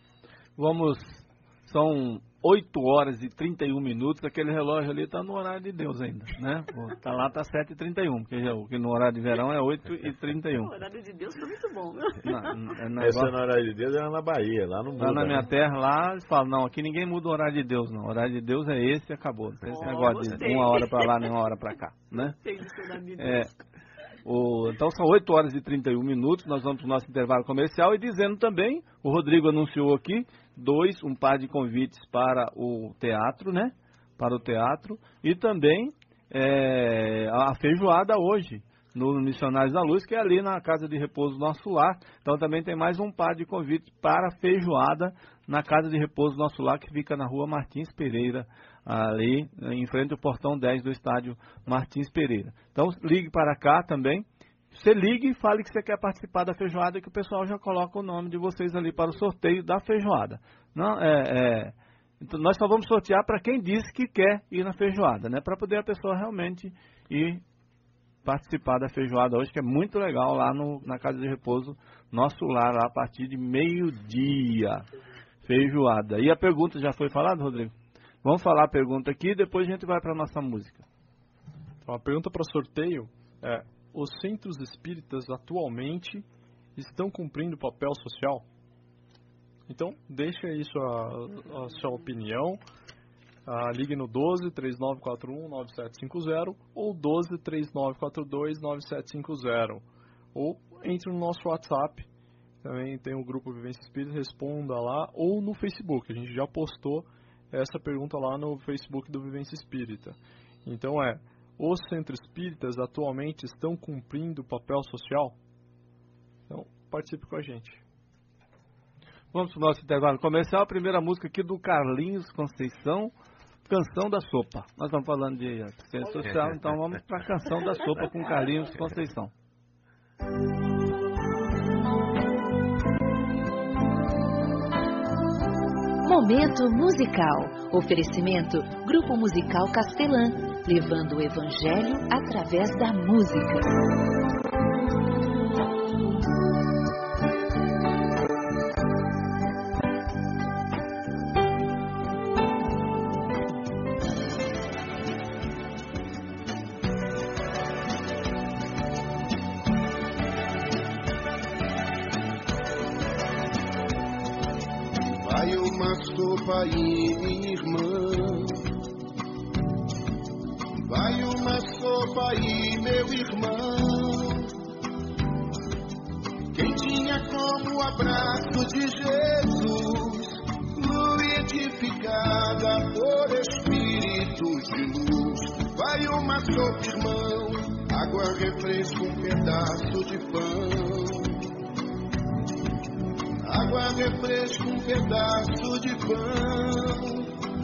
São 8 horas e 31 minutos, aquele relógio ali está no horário de Deus ainda, né? Tá lá, tá 7h31, porque no horário de verão é 8h31. O horário de Deus tá muito bom, né? Esse no horário de Deus é na Bahia, lá no mundo. Lá na minha terra, lá, eles falam, não, aqui ninguém muda o horário de Deus, não. O horário de Deus é esse e acabou. Não tem esse negócio de uma hora para lá, nem uma hora para cá, né? Tem esse horário de Deus. Então são 8 horas e 31 minutos, nós vamos para o nosso intervalo comercial e dizendo também, o Rodrigo anunciou aqui, um par de convites para o teatro, né? Para o teatro e também a feijoada hoje, no Missionários da Luz, que é ali na Casa de Repouso Nosso Lar. Então também tem mais um par de convites para a feijoada na Casa de Repouso Nosso Lar, que fica na Rua Martins Pereira, ali em frente ao portão 10 do estádio Martins Pereira. Então ligue para cá também. Você ligue e fale que você quer participar da feijoada, que o pessoal já coloca o nome de vocês ali para o sorteio da feijoada. Não, então nós só vamos sortear para quem disse que quer ir na feijoada, né? Para poder a pessoa realmente e participar da feijoada hoje, que é muito legal lá na Casa de Repouso, nosso lar, lá a partir de meio-dia. Feijoada. E a pergunta já foi falada, Rodrigo? Vamos falar a pergunta aqui e depois a gente vai para a nossa música. Então, a pergunta para sorteio é: os centros espíritas atualmente estão cumprindo papel social? Então, deixa aí a sua opinião. Ligue no 12-3941-9750 ou 12-3942-9750. Ou entre no nosso WhatsApp, também tem o grupo Vivência Espírita, responda lá, ou no Facebook. A gente já postou essa pergunta lá no Facebook do Vivência Espírita. Então os centros espíritas atualmente estão cumprindo o papel social? Então, participe com a gente. Vamos para o nosso intervalo comercial. A primeira música aqui do Carlinhos Conceição, Canção da Sopa. Nós estamos falando de assistência social, então vamos para a Canção da Sopa com Carlinhos Conceição. Momento musical. Oferecimento Grupo Musical Castelã, levando o Evangelho através da música. Vai uma sopa aí, minha irmã. Vai uma sopa aí, meu irmão. Quem tinha como o abraço de Jesus, fluidificada por espíritos de luz. Vai uma sopa, irmão, água, refresco, um pedaço de pão. Água, refresco, um pedaço de pão.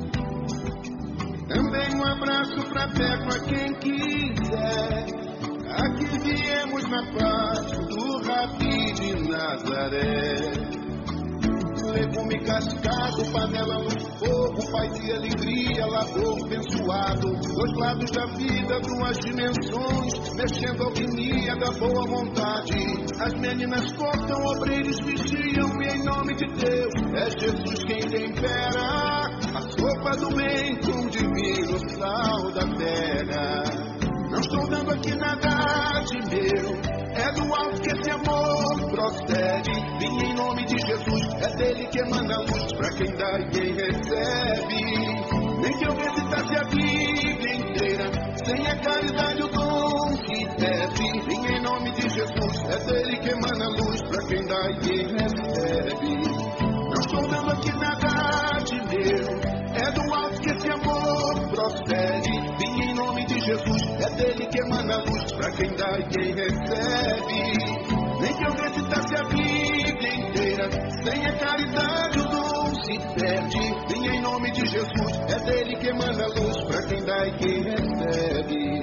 Também um abraço fraterno a quem quiser. Aqui viemos na paz do Rabi de Nazaré. Legume cascado, panela no fogo, paz e alegria, labor abençoado. Dois lados da vida, duas dimensões, mexendo a alquimia da boa vontade. As meninas cortam, obreiros vigiam, e em nome de Deus é Jesus quem tempera a sopa do bem com o divino sal da terra. Não estou dando aqui nada de meu, é do alto que esse amor procede. Vim em nome de Jesus, é dele que emana a luz pra quem dá e quem recebe. Nem que eu recitasse a Bíblia inteira, sem a caridade o dom que deve. Vim em nome de Jesus, é dele que emana a luz pra quem dá e quem recebe. Não estou dando aqui nada de meu, é do alto que esse amor procede. Vim em nome de Jesus, é dele que emana a luz pra quem dá e quem recebe. Nem que eu recitasse a Bíblia inteira, sem a caridade o dom se perde. Vim em nome de Jesus, é dele que emana a luz pra quem dá e quem recebe.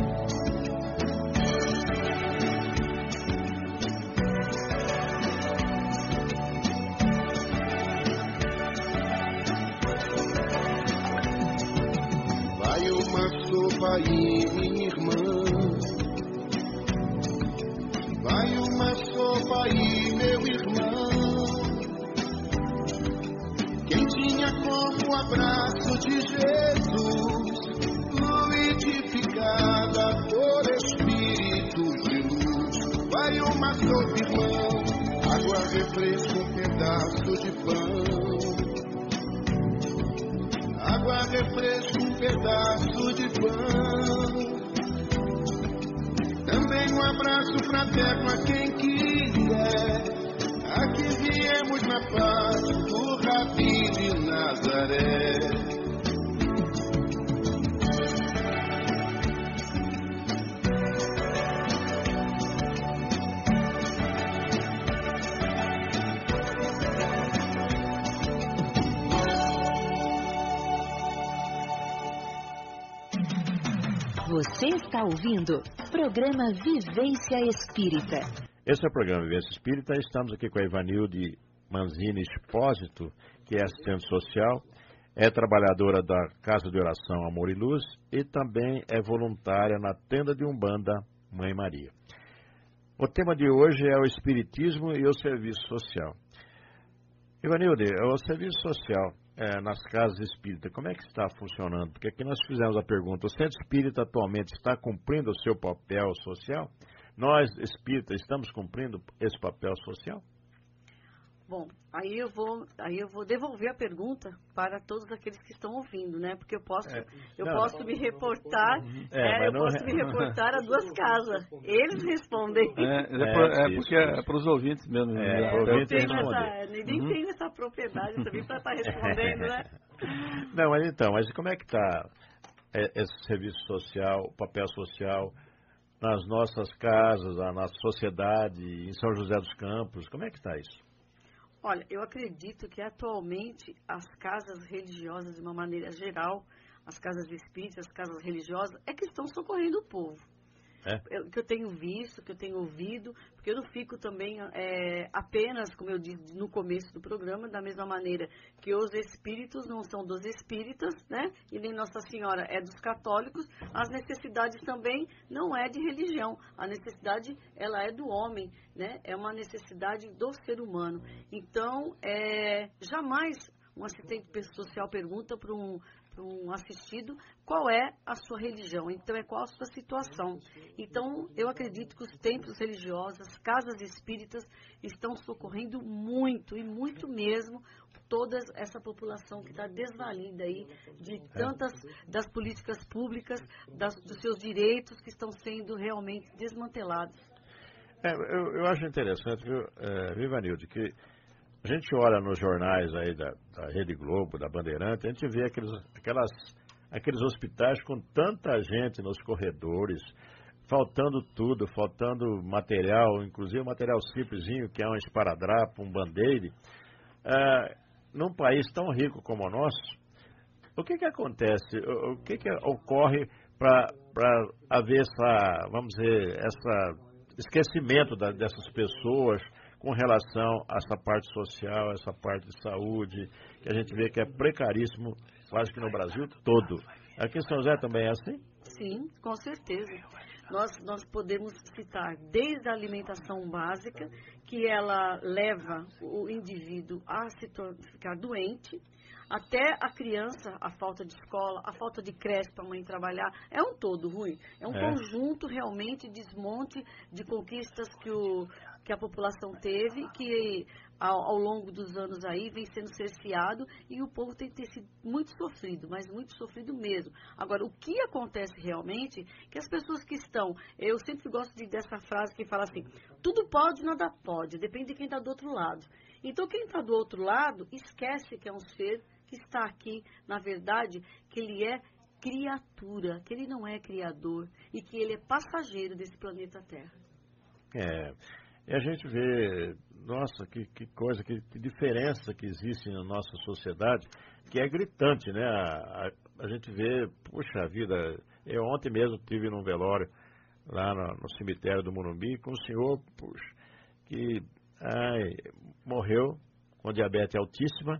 Vai uma sopa aí, minha irmã. Vai uma sopa aí, meu irmão. Quem tinha como o abraço de Jesus, fluidificada por espíritos de luz. Vai uma sopa, irmão, água, refresco, um pedaço de pão. Água, refresco, um pedaço de pão. Também um abraço fraterno a quem quiser. Aqui viemos na paz do Rabi de Nazaré. Você está ouvindo programa Vivência Espírita. Esse é o programa Vivência Espírita. Estamos aqui com a Ivanilde Manzini Expósito, que é assistente social. é trabalhadora da Casa de Oração Amor e Luz e também é voluntária na Tenda de Umbanda Mãe Maria. O tema de hoje é o Espiritismo e o Serviço Social. Ivanilde, o serviço social nas casas espíritas, como é que está funcionando? Porque aqui nós fizemos a pergunta, o centro espírita atualmente está cumprindo o seu papel social? Nós, espíritas, estamos cumprindo esse papel social? Bom, aí eu vou devolver a pergunta para todos aqueles que estão ouvindo, né? Porque eu posso me reportar, me reportar a duas casas. Eles respondem. Porque é para os ouvintes mesmo. Ninguém tem essa propriedade também para estar respondendo, né? Não, mas como é que está esse serviço social, o papel social nas nossas casas, na nossa sociedade, em São José dos Campos? Como é que está isso? Olha, eu acredito que atualmente as casas religiosas, de uma maneira geral, as casas espíritas, as casas religiosas, é que estão socorrendo o povo. Que eu tenho visto, que eu tenho ouvido, porque eu não fico também apenas, como eu disse no começo do programa, da mesma maneira que os espíritos não são dos espíritas, né? E nem Nossa Senhora é dos católicos, as necessidades também não é de religião. A necessidade, ela é do homem, né? É uma necessidade do ser humano. Então, jamais um assistente social pergunta para um assistido qual é a sua religião, então qual a sua situação. Então eu acredito que os templos religiosos, as casas espíritas estão socorrendo muito e muito mesmo toda essa população que está desvalida aí de tantas das políticas públicas, dos seus direitos que estão sendo realmente desmantelados. Eu acho interessante, Ivanilde, que a gente olha nos jornais aí da Rede Globo, da Bandeirante, a gente vê aqueles hospitais com tanta gente nos corredores, faltando tudo, faltando material, inclusive material simplesinho, que é um esparadrapo, um band-aid. Num país tão rico como o nosso, o que acontece? O que ocorre para haver esse esquecimento dessas pessoas com relação a essa parte social, essa parte de saúde, que a gente vê que é precaríssimo, quase que no Brasil todo. Aqui em São José também é assim? Sim, com certeza. Nós podemos citar desde a alimentação básica, que ela leva o indivíduo a ficar doente, até a criança, a falta de escola, a falta de creche para a mãe trabalhar, é um todo, Rui. É um conjunto realmente, desmonte de conquistas que a população teve, que ao longo dos anos aí vem sendo cerceado e o povo tem sido muito sofrido, mas muito sofrido mesmo. Agora, o que acontece realmente, que as pessoas que estão, eu sempre gosto dessa frase que fala assim, tudo pode, nada pode, depende de quem está do outro lado. Então, quem está do outro lado, esquece que é um ser que está aqui, na verdade, que ele é criatura, que ele não é criador e que ele é passageiro desse planeta Terra. E a gente vê, nossa, que coisa, que diferença que existe na nossa sociedade, que é gritante, né? A gente vê, puxa vida, eu ontem mesmo estive num velório lá no cemitério do Morumbi com um senhor, puxa, que morreu com diabetes altíssima,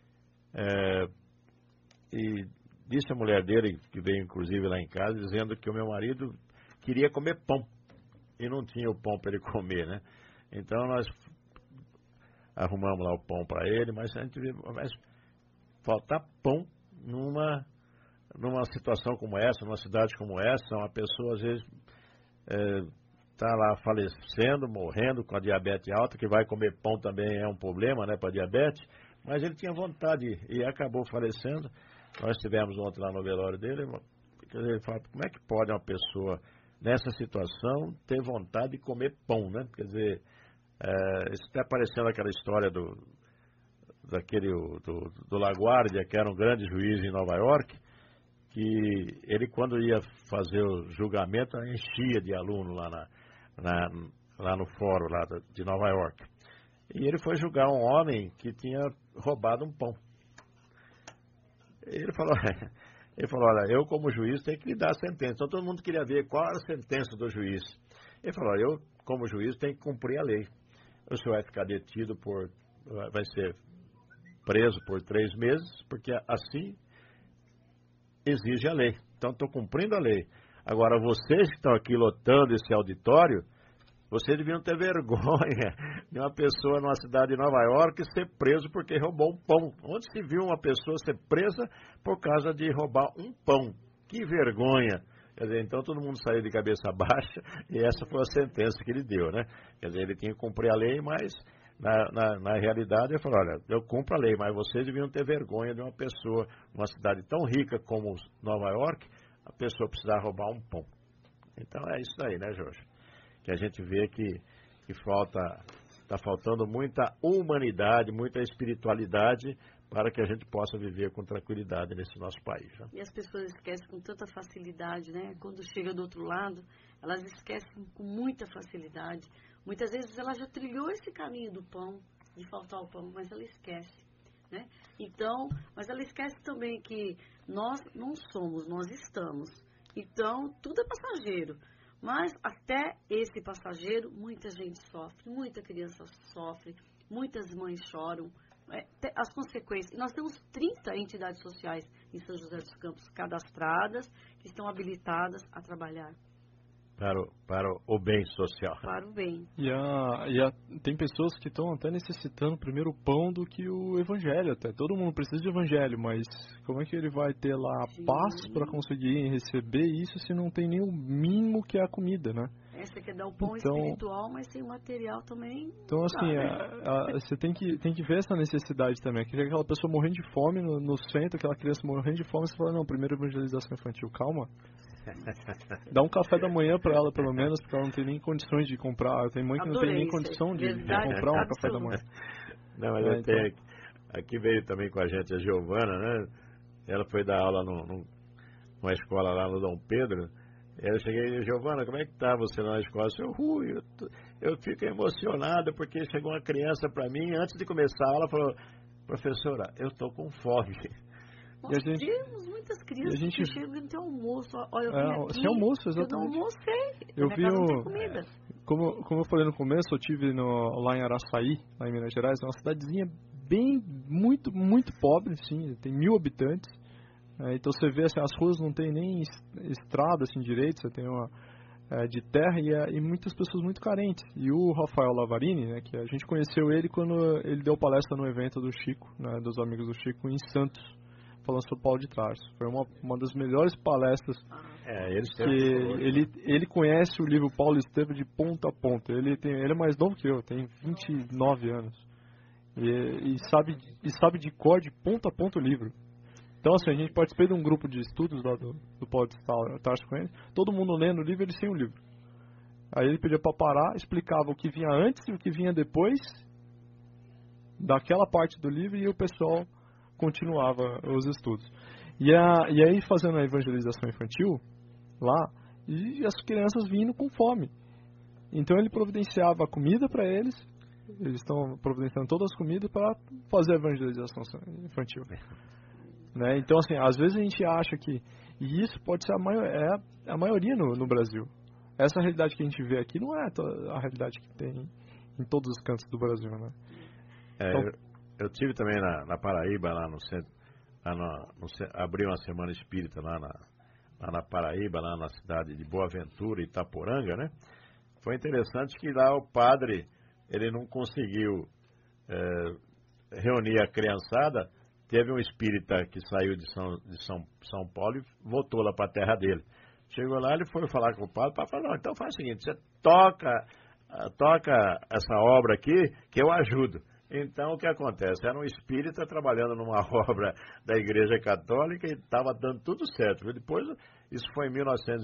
e disse a mulher dele, que veio inclusive lá em casa, dizendo que o meu marido queria comer pão e não tinha o pão para ele comer, né? Então nós arrumamos lá o pão para ele, mas a gente vê, mas faltar pão numa situação como essa, numa cidade como essa, uma pessoa às vezes está lá falecendo, morrendo com a diabetes alta, que vai comer pão também é um problema, né, para diabetes, mas ele tinha vontade e acabou falecendo. Nós estivemos ontem lá no velório dele, ele fala, como é que pode uma pessoa nessa situação ter vontade de comer pão, né? Quer dizer, isso está parecendo aquela história do LaGuardia, que era um grande juiz em Nova York, que ele, quando ia fazer o julgamento, enchia de aluno lá no fórum lá de Nova York. E ele foi julgar um homem que tinha roubado um pão. Ele falou, olha, eu como juiz tenho que lhe dar a sentença. Então todo mundo queria ver qual era a sentença do juiz. Ele falou, olha, eu como juiz tenho que cumprir a lei. O senhor vai ficar detido vai ser preso por 3 meses, porque assim exige a lei. Então, estou cumprindo a lei. Agora, vocês que estão aqui lotando esse auditório, vocês deviam ter vergonha de uma pessoa numa cidade de Nova York ser preso porque roubou um pão. Onde se viu uma pessoa ser presa por causa de roubar um pão? Que vergonha! Quer dizer, então todo mundo saiu de cabeça baixa e essa foi a sentença que ele deu, né? Quer dizer, ele tinha que cumprir a lei, mas na realidade ele falou, olha, eu cumpro a lei, mas vocês deviam ter vergonha de uma pessoa numa cidade tão rica como Nova York, a pessoa precisar roubar um pão. Então é isso aí, né, Jorge? Que a gente vê que está faltando muita humanidade, muita espiritualidade para que a gente possa viver com tranquilidade nesse nosso país. Né? E as pessoas esquecem com tanta facilidade, né? Quando chega do outro lado, elas esquecem com muita facilidade. Muitas vezes ela já trilhou esse caminho do pão, de faltar o pão, mas ela esquece, né? Então, mas ela esquece também que nós não somos, nós estamos. Então, tudo é passageiro. Mas até esse passageiro, muita gente sofre, muita criança sofre, muitas mães choram. As consequências. Nós temos 30 entidades sociais em São José dos Campos cadastradas, que estão habilitadas a trabalhar. Para o bem social. Para o bem. Tem pessoas que estão até necessitando primeiro o pão do que o evangelho até. Todo mundo precisa de evangelho, mas como é que ele vai ter lá a paz para conseguir receber isso se não tem nem o mínimo que é a comida, né? Você quer dar o pão espiritual, mas sem o material também. Então, assim, você tem que ver essa necessidade também. Que aquela pessoa morrendo de fome no centro, aquela criança morrendo de fome, você fala, não, primeiro evangelização infantil, calma. Dá um café da manhã para ela, pelo menos, porque ela não tem nem condições de comprar. Tem mãe que não tem nem condição de comprar um café da manhã. Não, mas eu tenho aqui veio também com a gente a Giovana, né? Ela foi dar aula numa escola lá no Dom Pedro. Eu cheguei, Giovana, como é que tá você lá na escola? Eu fico emocionada porque chegou uma criança para mim, antes de começar a aula, falou, professora, eu tô com fome. Nós temos muitas crianças que chegam e não tem almoço. Olha, eu vim aqui, sem almoço, exatamente. Eu não almocei. Eu vi não tem comida. Como eu falei no começo, eu tive lá em Araçaí, lá em Minas Gerais, é uma cidadezinha bem, muito, muito pobre, sim, tem 1.000 habitantes. Então você vê assim, as ruas não tem nem estrada assim direito, você tem uma de terra e muitas pessoas muito carentes. E o Rafael Lavarini, né, que a gente conheceu ele quando ele deu palestra no evento do Chico, né, dos amigos do Chico, em Santos, falando sobre Paulo de Tarso. Foi uma das melhores palestras. Ele conhece o livro Paulo Estevam de ponta a ponta. Ele é mais novo que eu, tem 29 anos. E sabe de cor, de ponta a ponta o livro. Então, assim, a gente participei de um grupo de estudos lá do Paulo de Tarso com ele, todo mundo lendo o livro, ele sem o livro. Aí ele pedia para parar, explicava o que vinha antes e o que vinha depois daquela parte do livro e o pessoal continuava os estudos. E aí, fazendo a evangelização infantil lá, e as crianças vindo com fome. Então ele providenciava a comida para eles estão providenciando todas as comidas para fazer a evangelização infantil. Né? Então, assim, às vezes a gente acha que... E isso pode ser a maioria no Brasil. Essa realidade que a gente vê aqui não é a realidade que tem em todos os cantos do Brasil, né? Eu tive também na Paraíba, lá no centro, abri uma semana espírita lá na Paraíba, lá na cidade de Boa Ventura, Itaporanga, né? Foi interessante que lá o padre, ele não conseguiu reunir a criançada. Teve um espírita que saiu de São Paulo e voltou lá para a terra dele. Chegou lá, ele foi falar com o padre, falou, não, então faz o seguinte, você toca essa obra aqui, que eu ajudo. Então, o que acontece? Era um espírita trabalhando numa obra da Igreja Católica e estava dando tudo certo. Depois, isso foi em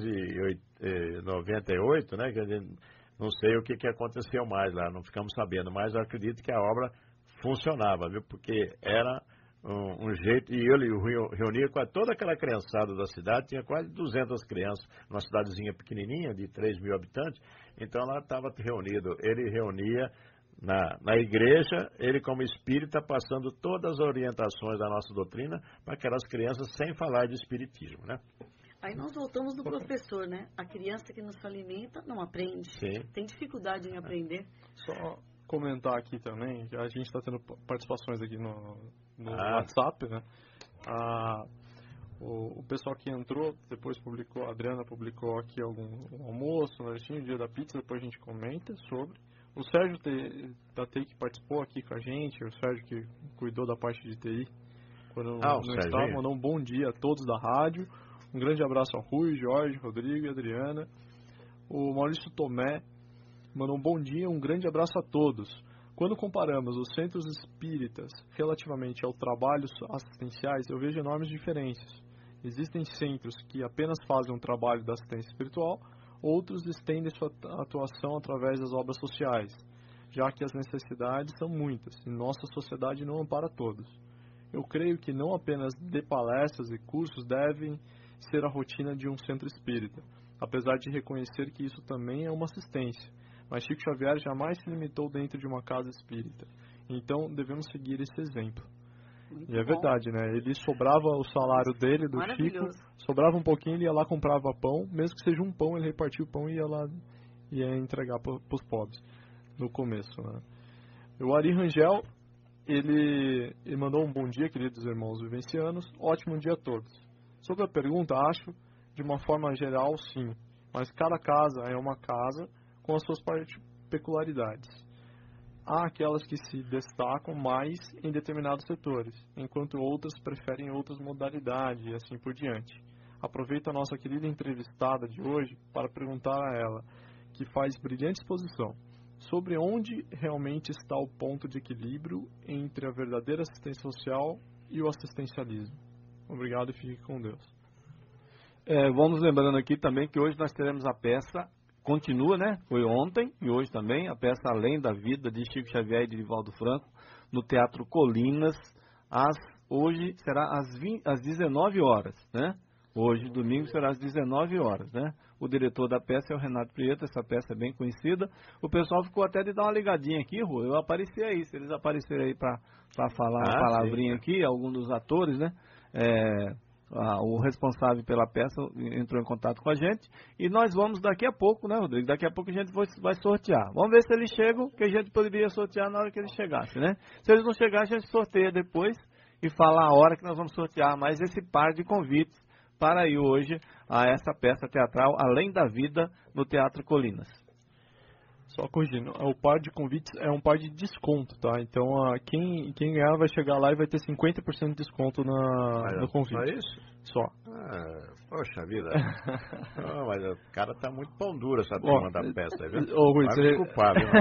1998, né? Que a gente, não sei o que aconteceu mais lá, não ficamos sabendo, mas eu acredito que a obra funcionava, viu? Porque era um jeito, e ele reunia com toda aquela criançada da cidade, tinha quase 200 crianças, numa cidadezinha pequenininha, de 3.000 habitantes, então lá estava reunido, ele reunia na igreja, ele como espírita, passando todas as orientações da nossa doutrina para aquelas crianças, sem falar de espiritismo, né? Aí nós voltamos no professor, né? A criança que nos alimenta não aprende. Sim. Tem dificuldade em aprender. comentar aqui também, que a gente está tendo participações aqui no WhatsApp, né? O pessoal que entrou, depois publicou, a Adriana publicou aqui um almoço, um dia da pizza, depois a gente comenta sobre. O Sérgio da TI que participou aqui com a gente, o Sérgio que cuidou da parte de TI, quando não estava, mandou um bom dia a todos da rádio. Um grande abraço ao Rui, Jorge, Rodrigo e Adriana. O Maurício Tomé mandou um bom dia, um grande abraço a todos. Quando comparamos os centros espíritas relativamente ao trabalhos assistenciais, eu vejo enormes diferenças. Existem centros que apenas fazem um trabalho da assistência espiritual, outros estendem sua atuação através das obras sociais, já que as necessidades são muitas e nossa sociedade não ampara todos. Eu creio que não apenas de palestras e cursos devem ser a rotina de um centro espírita, apesar de reconhecer que isso também é uma assistência. Mas Chico Xavier jamais se limitou dentro de uma casa espírita. Então, devemos seguir esse exemplo. E é verdade, né? Ele sobrava o salário dele, do Chico, sobrava um pouquinho, ele ia lá, comprava pão, mesmo que seja um pão, ele repartia o pão e ia lá ia entregar para os pobres, no começo, né? O Ari Rangel, ele mandou um bom dia, queridos irmãos vivencianos, ótimo dia a todos. Sobre a pergunta, acho, de uma forma geral, sim, mas cada casa é uma casa com as suas particularidades. Há aquelas que se destacam mais em determinados setores, enquanto outras preferem outras modalidades e assim por diante. Aproveito a nossa querida entrevistada de hoje para perguntar a ela, que faz brilhante exposição, sobre onde realmente está o ponto de equilíbrio entre a verdadeira assistência social e o assistencialismo. Obrigado e fique com Deus. Vamos lembrando aqui também que hoje nós teremos a peça, continua, né? Foi ontem e hoje também, a peça Além da Vida, de Chico Xavier e de Divaldo Franco, no Teatro Colinas, hoje será às 19 horas, né? Hoje, domingo, será às 19 horas, né? O diretor da peça é o Renato Prieto, essa peça é bem conhecida. O pessoal ficou até de dar uma ligadinha aqui, Rô, eu apareci aí, se eles aparecerem aí para falar uma palavrinha aqui, algum dos atores, né? O responsável pela peça entrou em contato com a gente e nós vamos daqui a pouco, né, Rodrigo? Daqui a pouco a gente vai sortear. Vamos ver se eles chegam, que a gente poderia sortear na hora que eles chegassem, né? Se eles não chegarem, a gente sorteia depois e fala a hora que nós vamos sortear mais esse par de convites para ir hoje a essa peça teatral Além da Vida no Teatro Colinas. Só corrigindo, o par de convites é um par de desconto, tá? Então, quem ganhar vai chegar lá e vai ter 50% de desconto no convite. Só isso? Só. Poxa vida. Mas o cara tá muito pão duro, essa turma da peça, viu? Rui, vai me desculpar, viu?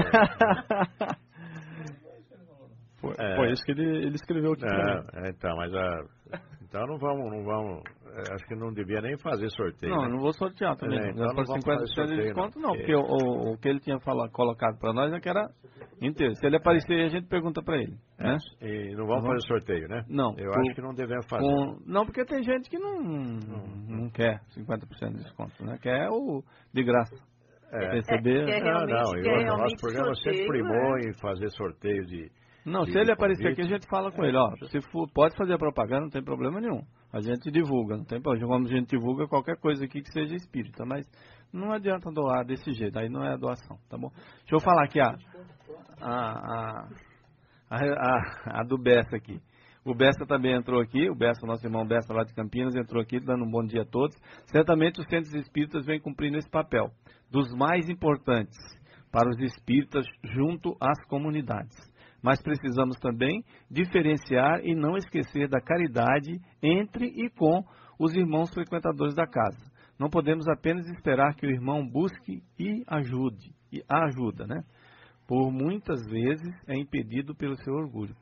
Foi isso que ele escreveu aqui. Então, mas então não vamos. Acho que não devia nem fazer sorteio. Não, né? Não vou sortear também. Então não vamos fazer sorteio, de desconto, não, porque o que ele tinha colocado para nós é que era inteiro. Se ele aparecer, a gente pergunta para ele. Né? E não vamos fazer sorteio, né? Não. Eu acho que não devemos fazer. Não, porque tem gente que não quer 50% de desconto, né? Quer o de graça. Receber. O nosso programa sempre primou em fazer sorteio de. Não, se ele aparecer aqui, a gente fala com ele, pode fazer propaganda, não tem problema nenhum. A gente divulga, não tem problema. Como a gente divulga qualquer coisa aqui que seja espírita, mas não adianta doar desse jeito, aí não é doação, tá bom? Deixa eu falar aqui a do Bessa aqui. O Bessa também entrou aqui, o Bessa, nosso irmão Bessa lá de Campinas, entrou aqui dando um bom dia a todos. Certamente os centros espíritas vêm cumprindo esse papel, dos mais importantes para os espíritas junto às comunidades. Mas precisamos também diferenciar e não esquecer da caridade entre e com os irmãos frequentadores da casa. Não podemos apenas esperar que o irmão busque e ajuda, né? Por muitas vezes é impedido pelo seu orgulho.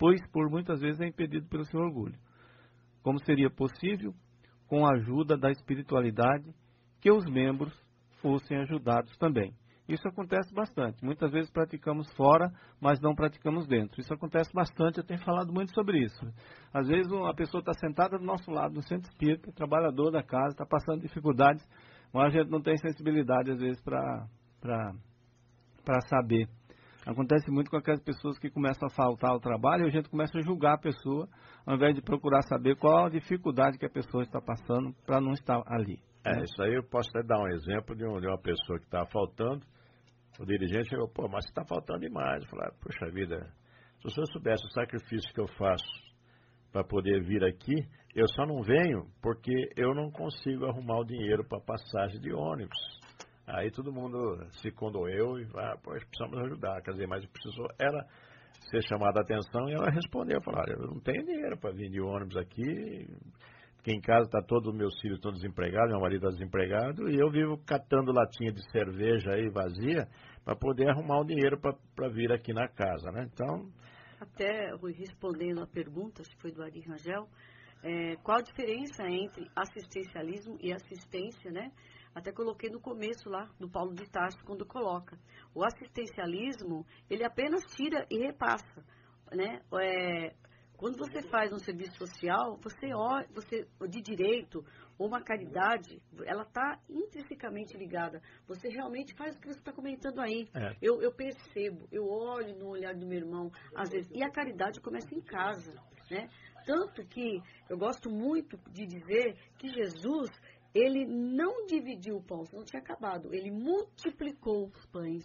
Como seria possível, com a ajuda da espiritualidade, que os membros fossem ajudados também? Isso acontece bastante. Muitas vezes praticamos fora, mas não praticamos dentro. Isso acontece bastante, eu tenho falado muito sobre isso. Às vezes a pessoa está sentada do nosso lado, no centro espírita, trabalhador da casa, está passando dificuldades, mas a gente não tem sensibilidade, às vezes, para saber. Acontece muito com aquelas pessoas que começam a faltar ao trabalho e a gente começa a julgar a pessoa, ao invés de procurar saber qual a dificuldade que a pessoa está passando para não estar ali. Isso aí eu posso até dar um exemplo de uma pessoa que estava faltando o dirigente chegou, pô, mas está faltando demais. Eu falei, poxa vida, se o senhor soubesse o sacrifício que eu faço para poder vir aqui, eu só não venho porque eu não consigo arrumar o dinheiro para passagem de ônibus. Aí todo mundo se condoeu e falou, pois precisamos ajudar. Quer dizer, mas precisou ela ser chamada a atenção e ela respondeu, falou, eu não tenho dinheiro para vir de ônibus aqui, porque em casa está todos os meus filhos estão desempregados, meu marido está desempregado, e eu vivo catando latinha de cerveja aí vazia para poder arrumar o dinheiro para vir aqui na casa, né? Então... Até respondendo a pergunta, que foi do Ari Rangel, qual a diferença entre assistencialismo e assistência, né? Até coloquei no começo lá, do Paulo de Tarso, quando coloca. O assistencialismo, ele apenas tira e repassa, né? Quando você faz um serviço social, você de direito ou uma caridade, ela está intrinsecamente ligada. Você realmente faz o que você está comentando aí. Eu percebo, eu olho no olhar do meu irmão, às vezes, e a caridade começa em casa, né? Tanto que eu gosto muito de dizer que Jesus, ele não dividiu o pão, não tinha acabado, ele multiplicou os pães.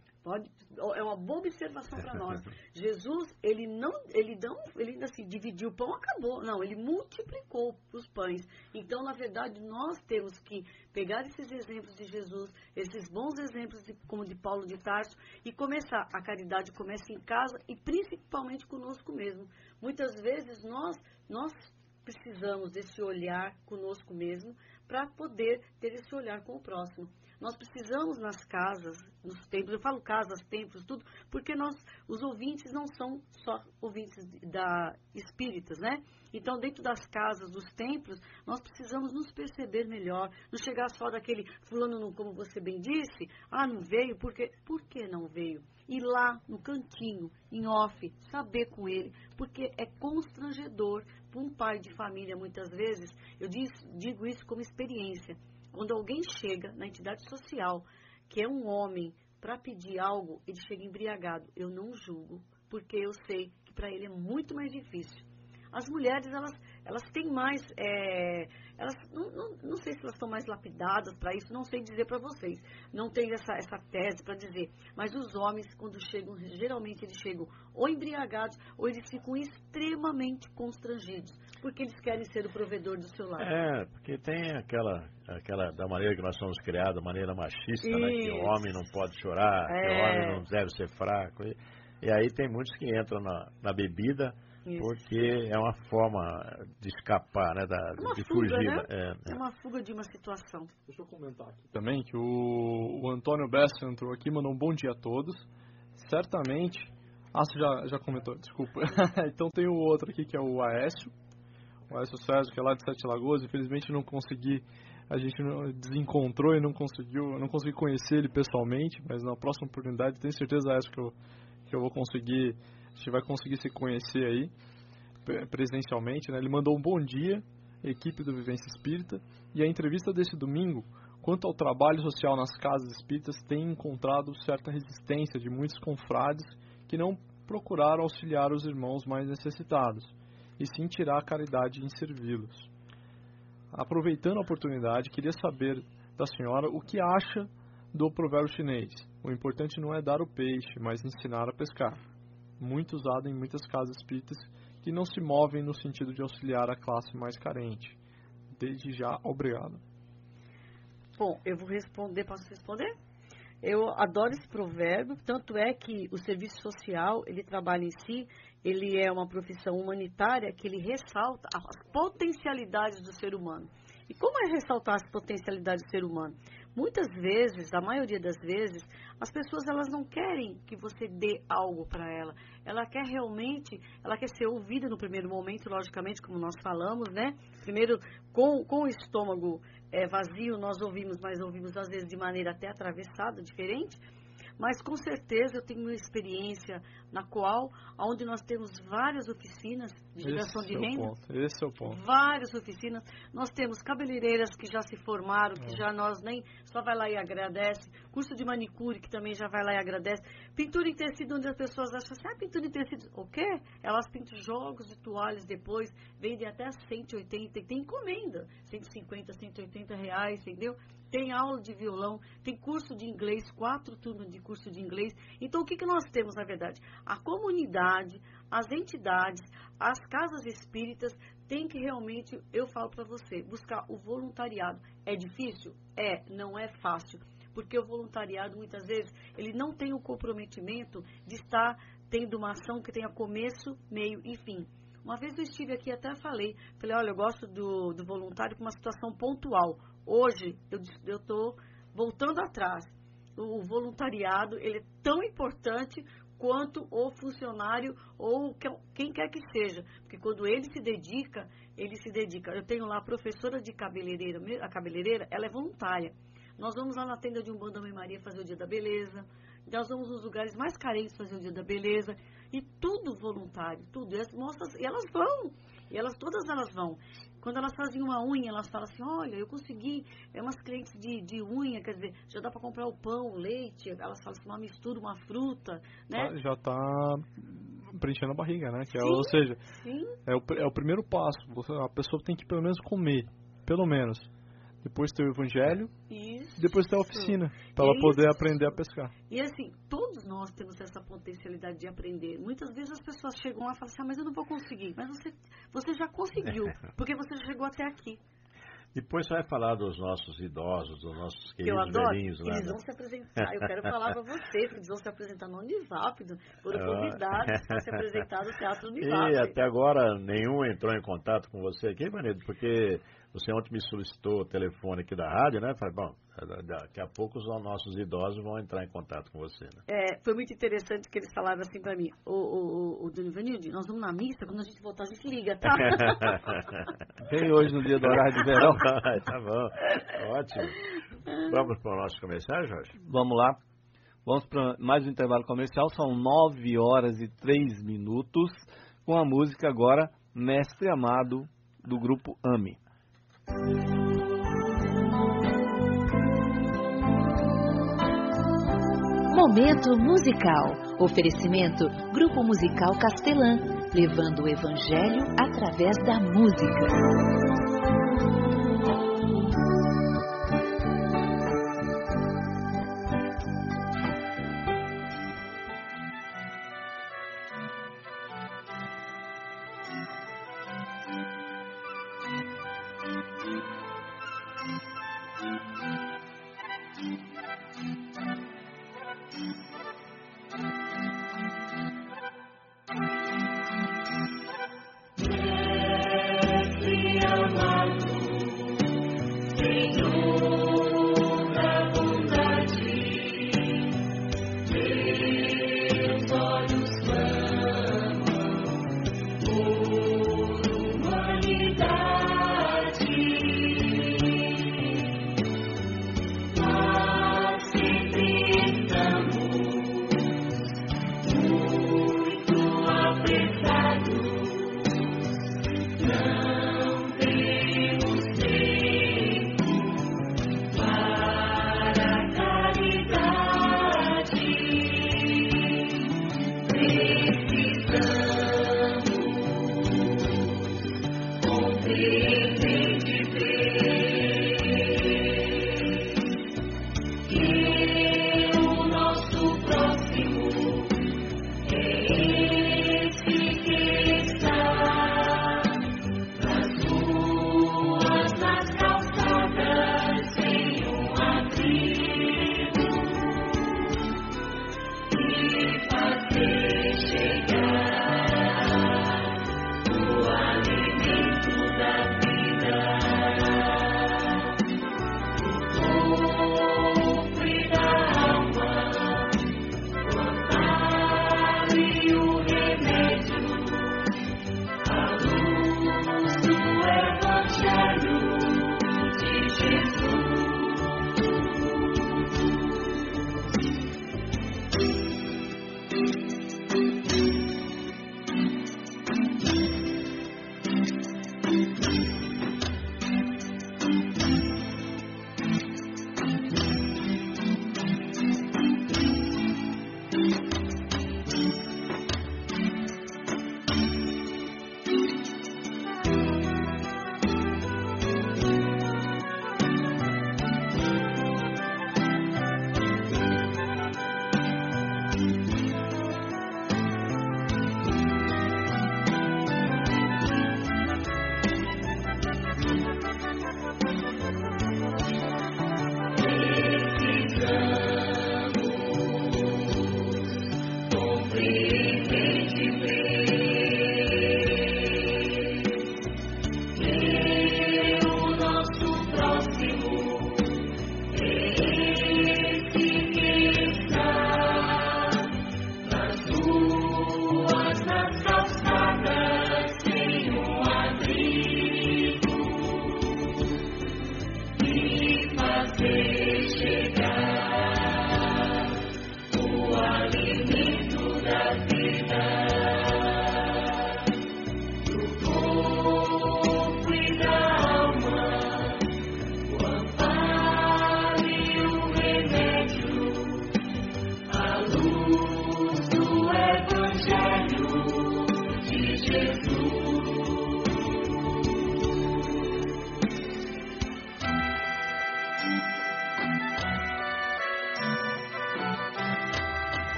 É uma boa observação para nós. Jesus, ele assim, dividiu o pão, acabou. Não, ele multiplicou os pães. Então, na verdade, nós temos que pegar esses exemplos de Jesus, esses bons exemplos como de Paulo de Tarso, e começar. A caridade começa em casa e principalmente conosco mesmo. Muitas vezes nós precisamos desse olhar conosco mesmo para poder ter esse olhar com o próximo. Nós precisamos nas casas, nos templos, eu falo casas, templos, tudo, porque os ouvintes não são só ouvintes espíritas, né? Então, dentro das casas, dos templos, nós precisamos nos perceber melhor, não chegar só daquele fulano, como você bem disse, não veio, por que não veio? Ir lá no cantinho, em off, saber com ele, porque é constrangedor para um pai de família, muitas vezes, eu digo isso como experiência. Quando alguém chega na entidade social, que é um homem, para pedir algo, ele chega embriagado. Eu não julgo, porque eu sei que para ele é muito mais difícil. As mulheres, elas têm mais, elas não sei se elas estão mais lapidadas para isso, não sei dizer para vocês. Não tenho essa tese para dizer. Mas os homens, quando chegam, geralmente eles chegam ou embriagados, ou eles ficam extremamente constrangidos, porque eles querem ser o provedor do seu lar. Porque tem aquela da maneira que nós somos criados, a maneira machista, né, que o homem não pode chorar, que o homem não deve ser fraco. E aí tem muitos que entram na bebida, porque é uma forma de escapar, né, de fugir. Né? É uma fuga de uma situação. Deixa eu comentar aqui também que o Antônio Bessa entrou aqui, mandou um bom dia a todos. Certamente... você já comentou, desculpa. Então tem o outro aqui que é o Aécio César, que é lá de Sete Lagoas. Infelizmente não consegui, a gente desencontrou e não consegui conhecer ele pessoalmente, mas na próxima oportunidade tenho certeza, Aécio, que eu vou conseguir, a gente vai conseguir se conhecer aí presencialmente, né? Ele mandou um bom dia, equipe do Vivência Espírita, e a entrevista desse domingo, quanto ao trabalho social nas casas espíritas, tem encontrado certa resistência de muitos confrades que não procuraram auxiliar os irmãos mais necessitados, e sim tirar a caridade em servi-los. Aproveitando a oportunidade, queria saber da senhora o que acha do provérbio chinês. O importante não é dar o peixe, mas ensinar a pescar. Muito usado em muitas casas espíritas que não se movem no sentido de auxiliar a classe mais carente. Desde já, obrigado. Bom, eu vou responder, posso responder? Eu adoro esse provérbio, tanto é que o serviço social, ele trabalha em si, ele é uma profissão humanitária que ele ressalta as potencialidades do ser humano. E como é ressaltar as potencialidades do ser humano? Muitas vezes, a maioria das vezes, as pessoas elas não querem que você dê algo para ela. Ela quer realmente, ela quer ser ouvida no primeiro momento, logicamente, como nós falamos, né? Primeiro, com o estômago vazio, nós ouvimos, mas ouvimos às vezes de maneira até atravessada, diferente. Mas com certeza eu tenho uma experiência na qual, onde nós temos várias oficinas de geração de renda. Esse é o ponto. Várias oficinas. Nós temos cabeleireiras que já se formaram, que já nós nem só vai lá e agradece. Curso de manicure que também já vai lá e agradece. Pintura em tecido, onde as pessoas acham assim, pintura em tecido, o quê? Elas pintam jogos de toalhas depois, vendem até 180, e tem encomenda, 150, 180 reais, entendeu? tem aula de violão, tem curso de inglês, 4 turmas de curso de inglês. Então, o que nós temos, na verdade? A comunidade, as entidades, as casas espíritas tem que realmente, eu falo para você, buscar o voluntariado. É difícil? Não é fácil. Porque o voluntariado, muitas vezes, ele não tem o comprometimento de estar tendo uma ação que tenha começo, meio e fim. Uma vez eu estive aqui e até falei, olha, eu gosto do voluntário com uma situação pontual. Hoje, eu estou voltando atrás. O voluntariado, ele é tão importante quanto o funcionário ou quem quer que seja. Porque quando ele se dedica. Eu tenho lá a professora de cabeleireira, a cabeleireira, ela é voluntária. Nós vamos lá na tenda de Umbanda Mãe Maria fazer o Dia da Beleza. Nós vamos nos lugares mais carentes fazer o Dia da Beleza. E tudo voluntário, tudo. E as moças, todas elas vão. Quando elas fazem uma unha, elas falam assim, olha, eu consegui, umas clientes de unha, quer dizer, já dá para comprar o pão, o leite, elas falam assim, uma mistura, uma fruta, né? Já está preenchendo a barriga, né? Sim, ou seja, sim. É o primeiro passo. A pessoa tem que pelo menos comer, pelo menos. Depois ter o evangelho, isso. Depois ter a oficina, para ela poder aprender a pescar. E assim, todos nós temos essa potencialidade de aprender. Muitas vezes as pessoas chegam lá e falam assim, mas eu não vou conseguir. Mas você já conseguiu, porque você já chegou até aqui. Depois você vai falar dos nossos idosos, dos nossos queridos velhinhos. Eles vão se apresentar. Eu quero falar para vocês, que eles vão se apresentar no Univap. Foram convidados para se apresentar no Teatro Univap. E até agora nenhum entrou em contato com você aqui, Ivanildo, porque você ontem me solicitou o telefone aqui da rádio, né? Falei, bom, daqui a pouco os nossos idosos vão entrar em contato com você, né? Foi muito interessante que eles falaram assim para mim, o Dona Ivanildo, nós vamos na missa, quando a gente voltar a gente liga, tá? Vem hoje no dia do horário de verão. Tá bom, ótimo. Vamos para o nosso comercial, Jorge? Vamos lá. Vamos para mais um intervalo comercial, são 9h03, com a música agora Mestre Amado, do grupo AME. Momento musical. Oferecimento Grupo Musical Castelã, levando o Evangelho através da música. Mestre amado.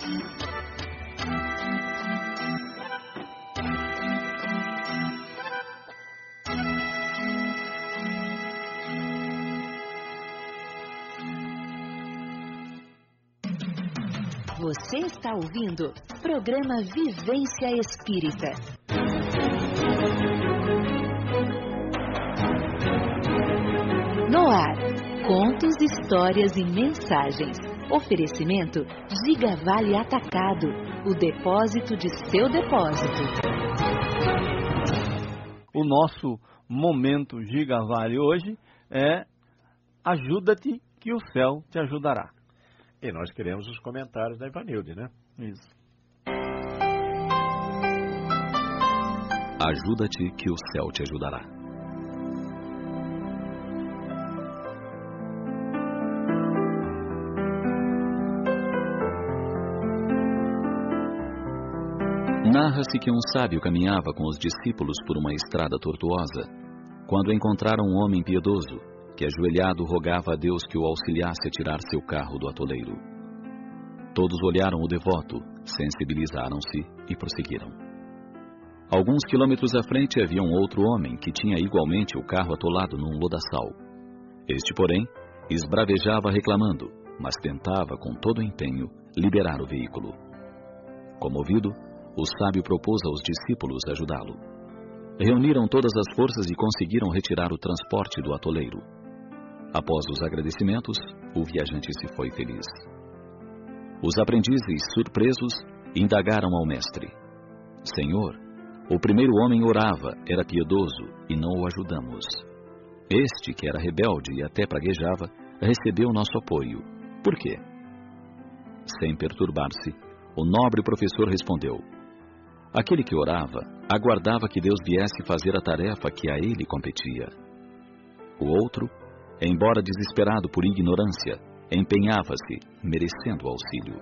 Você está ouvindo programa Vivência Espírita. No ar, contos, histórias e mensagens. Oferecimento Giga Vale Atacado, o depósito de seu depósito. O nosso momento Giga Vale hoje é Ajuda-te que o céu te ajudará. E nós queremos os comentários da Ivanilde, né? Isso. Ajuda-te que o céu te ajudará. Narra-se que um sábio caminhava com os discípulos por uma estrada tortuosa, quando encontraram um homem piedoso, que ajoelhado rogava a Deus que o auxiliasse a tirar seu carro do atoleiro. Todos olharam o devoto, sensibilizaram-se e prosseguiram. Alguns quilômetros à frente havia um outro homem que tinha igualmente o carro atolado num lodaçal. Este, porém, esbravejava reclamando, mas tentava com todo o empenho liberar o veículo. Comovido, o sábio propôs aos discípulos ajudá-lo. Reuniram todas as forças e conseguiram retirar o transporte do atoleiro. Após os agradecimentos, o viajante se foi feliz. Os aprendizes, surpresos, indagaram ao mestre: Senhor, o primeiro homem orava, era piedoso, e não o ajudamos. Este, que era rebelde e até praguejava, recebeu nosso apoio. Por quê? Sem perturbar-se, o nobre professor respondeu: aquele que orava, aguardava que Deus viesse fazer a tarefa que a ele competia. O outro, embora desesperado por ignorância, empenhava-se, merecendo auxílio.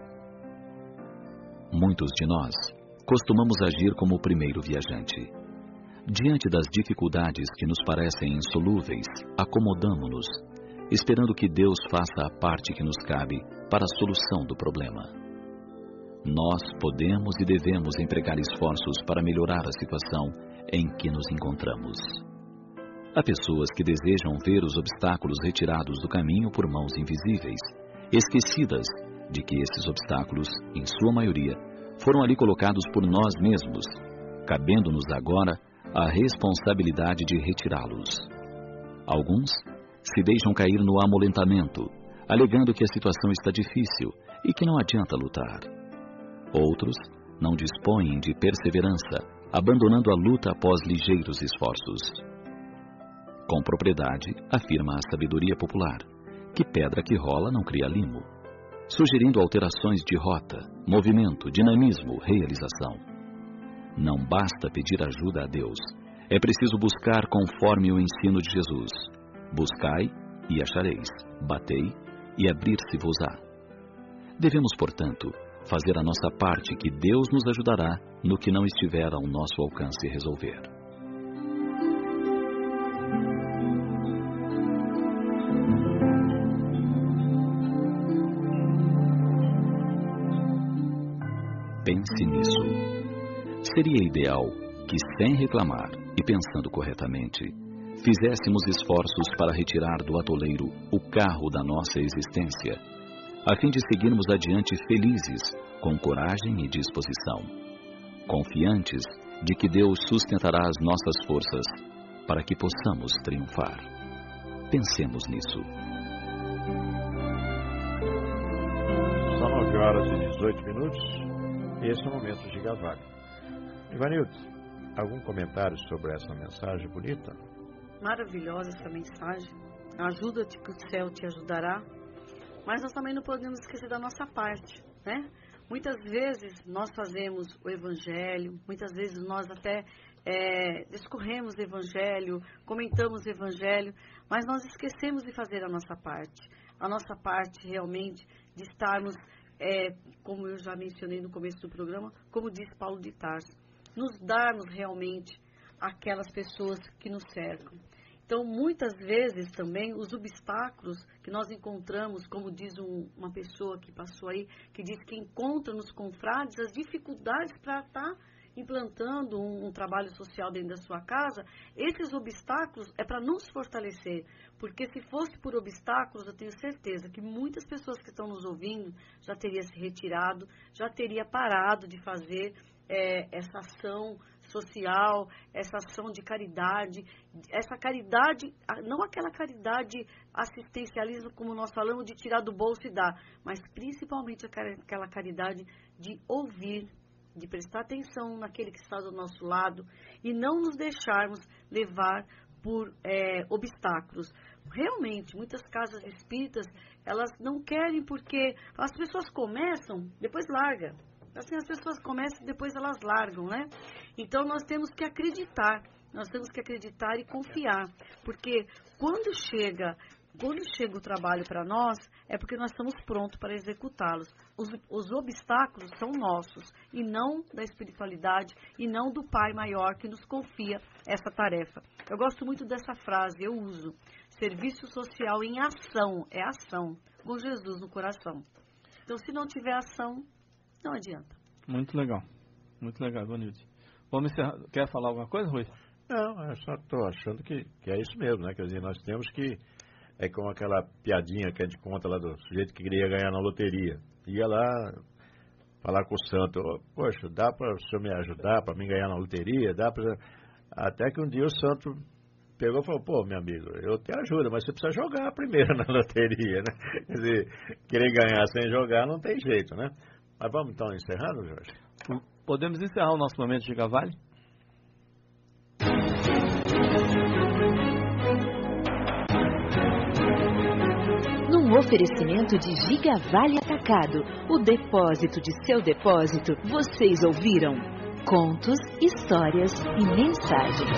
Muitos de nós costumamos agir como o primeiro viajante. Diante das dificuldades que nos parecem insolúveis, acomodamo-nos, esperando que Deus faça a parte que nos cabe para a solução do problema. Nós podemos e devemos empregar esforços para melhorar a situação em que nos encontramos. Há pessoas que desejam ver os obstáculos retirados do caminho por mãos invisíveis, esquecidas de que esses obstáculos, em sua maioria, foram ali colocados por nós mesmos, cabendo-nos agora a responsabilidade de retirá-los. Alguns se deixam cair no amolentamento, alegando que a situação está difícil e que não adianta lutar. Outros não dispõem de perseverança, abandonando a luta após ligeiros esforços. Com propriedade, afirma a sabedoria popular, que pedra que rola não cria limo, sugerindo alterações de rota, movimento, dinamismo, realização. Não basta pedir ajuda a Deus, é preciso buscar conforme o ensino de Jesus. Buscai e achareis, batei e abrir-se-vos-á. Devemos, portanto, fazer a nossa parte, que Deus nos ajudará no que não estiver ao nosso alcance resolver. Pense nisso. Seria ideal que, sem reclamar e pensando corretamente, fizéssemos esforços para retirar do atoleiro o carro da nossa existência, a fim de seguirmos adiante felizes, com coragem e disposição, confiantes de que Deus sustentará as nossas forças para que possamos triunfar. Pensemos nisso. São 9 horas e 18 minutos. Esse é o momento Giga Vale. Ivanilde, algum comentário sobre essa mensagem bonita? Maravilhosa essa mensagem. Ajuda-te que o céu te ajudará. Mas nós também não podemos esquecer da nossa parte, né? Muitas vezes nós fazemos o Evangelho, muitas vezes nós até discorremos o Evangelho, comentamos o Evangelho, mas nós esquecemos de fazer a nossa parte. A nossa parte realmente de estarmos, como eu já mencionei no começo do programa, como diz Paulo de Tarso, nos darmos realmente àquelas pessoas que nos cercam. Então, muitas vezes também, os obstáculos que nós encontramos, como diz uma pessoa que passou aí, que diz que encontra nos confrades as dificuldades para estar implantando um trabalho social dentro da sua casa, esses obstáculos é para nos fortalecer, porque se fosse por obstáculos, eu tenho certeza que muitas pessoas que estão nos ouvindo já teriam se retirado, já teria parado de fazer essa ação social, essa ação de caridade, essa caridade, não aquela caridade assistencialismo, como nós falamos, de tirar do bolso e dar, mas principalmente aquela caridade de ouvir, de prestar atenção naquele que está do nosso lado e não nos deixarmos levar por obstáculos. Realmente, muitas casas espíritas, elas não querem porque as pessoas começam, depois largam. Assim, as pessoas começam e depois elas largam, né? Então, nós temos que acreditar e confiar, porque quando chega o trabalho para nós, é porque nós estamos prontos para executá-los. Os obstáculos são nossos, e não da espiritualidade, e não do Pai maior que nos confia essa tarefa. Eu gosto muito dessa frase, eu uso. Serviço social em ação, é ação, com Jesus no coração. Então, se não tiver ação, não adianta. Muito legal, Ivanilde. Vamos encerrar. Quer falar alguma coisa, Rui? Não, eu só estou achando que é isso mesmo, né? Quer dizer, nós temos que... É como aquela piadinha que a gente conta lá do sujeito que queria ganhar na loteria. Ia lá falar com o santo, poxa, dá para o senhor me ajudar para mim ganhar na loteria? Dá para... Até que um dia o santo pegou e falou, pô, meu amigo, eu te ajudo, mas você precisa jogar primeiro na loteria, né? Quer dizer, querer ganhar sem jogar não tem jeito, né? Mas vamos então encerrando, Jorge? Podemos encerrar o nosso momento de Gigavale? Num oferecimento de Gigavale Atacado, o depósito de seu depósito, vocês ouviram contos, histórias e mensagens.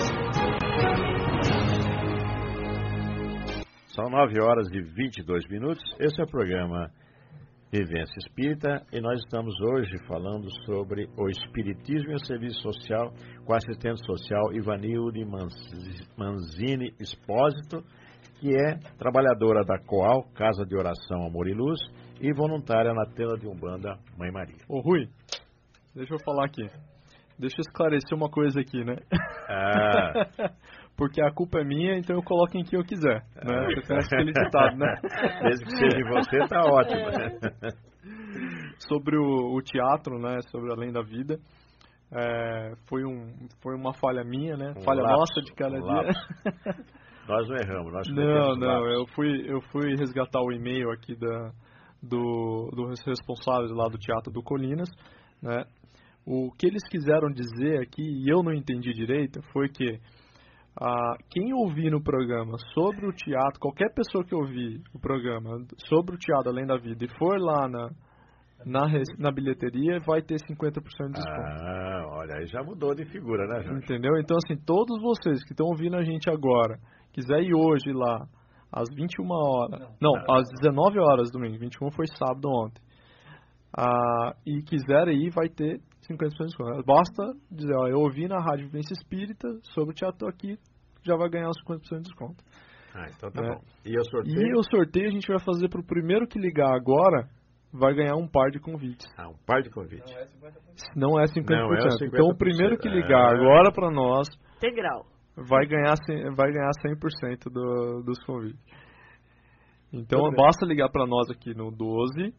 São 9h22. Esse é o programa Vivência Espírita e nós estamos hoje falando sobre o Espiritismo e o Serviço Social com a assistente social Ivanilde Manzini Espósito, que é trabalhadora da COAL, Casa de Oração Amor e Luz, e voluntária na tenda de Umbanda Mãe Maria. Ô Rui, deixa eu falar aqui. Deixa eu esclarecer uma coisa aqui, né? Porque a culpa é minha, então eu coloco em quem eu quiser, né? Você conhece aquele ditado, né? Desde que seja em você, tá ótimo, né? Sobre o teatro, né? Sobre Além da Vida. Foi uma falha minha, né? Falha nossa de cada dia. Nós não erramos, nós Não, eu fui resgatar o e-mail aqui dos responsáveis lá do Teatro do Colinas, né? O que eles quiseram dizer aqui, e eu não entendi direito, foi que quem ouvir no programa sobre o teatro, qualquer pessoa que ouvir o programa sobre o Teatro Além da Vida e for lá na bilheteria, vai ter 50% de desconto. Olha, aí já mudou de figura, né, Jorge? Entendeu? Então, assim, todos vocês que estão ouvindo a gente agora, quiser ir hoje lá, às 21 horas, às 19 horas domingo, 21 foi sábado ontem, e quiser ir, vai ter 50% de desconto. Basta dizer, eu ouvi na Rádio Vivência Espírita sobre o teatro aqui, já vai ganhar os 50% de desconto. Então tá bom. E o sorteio? E o sorteio a gente vai fazer para o primeiro que ligar agora, vai ganhar um par de convites. Um par de convites. Não é 50%. Não é 50%. Então o primeiro que ligar agora para nós integral vai ganhar 100% dos convites. Então basta ligar para nós aqui no 12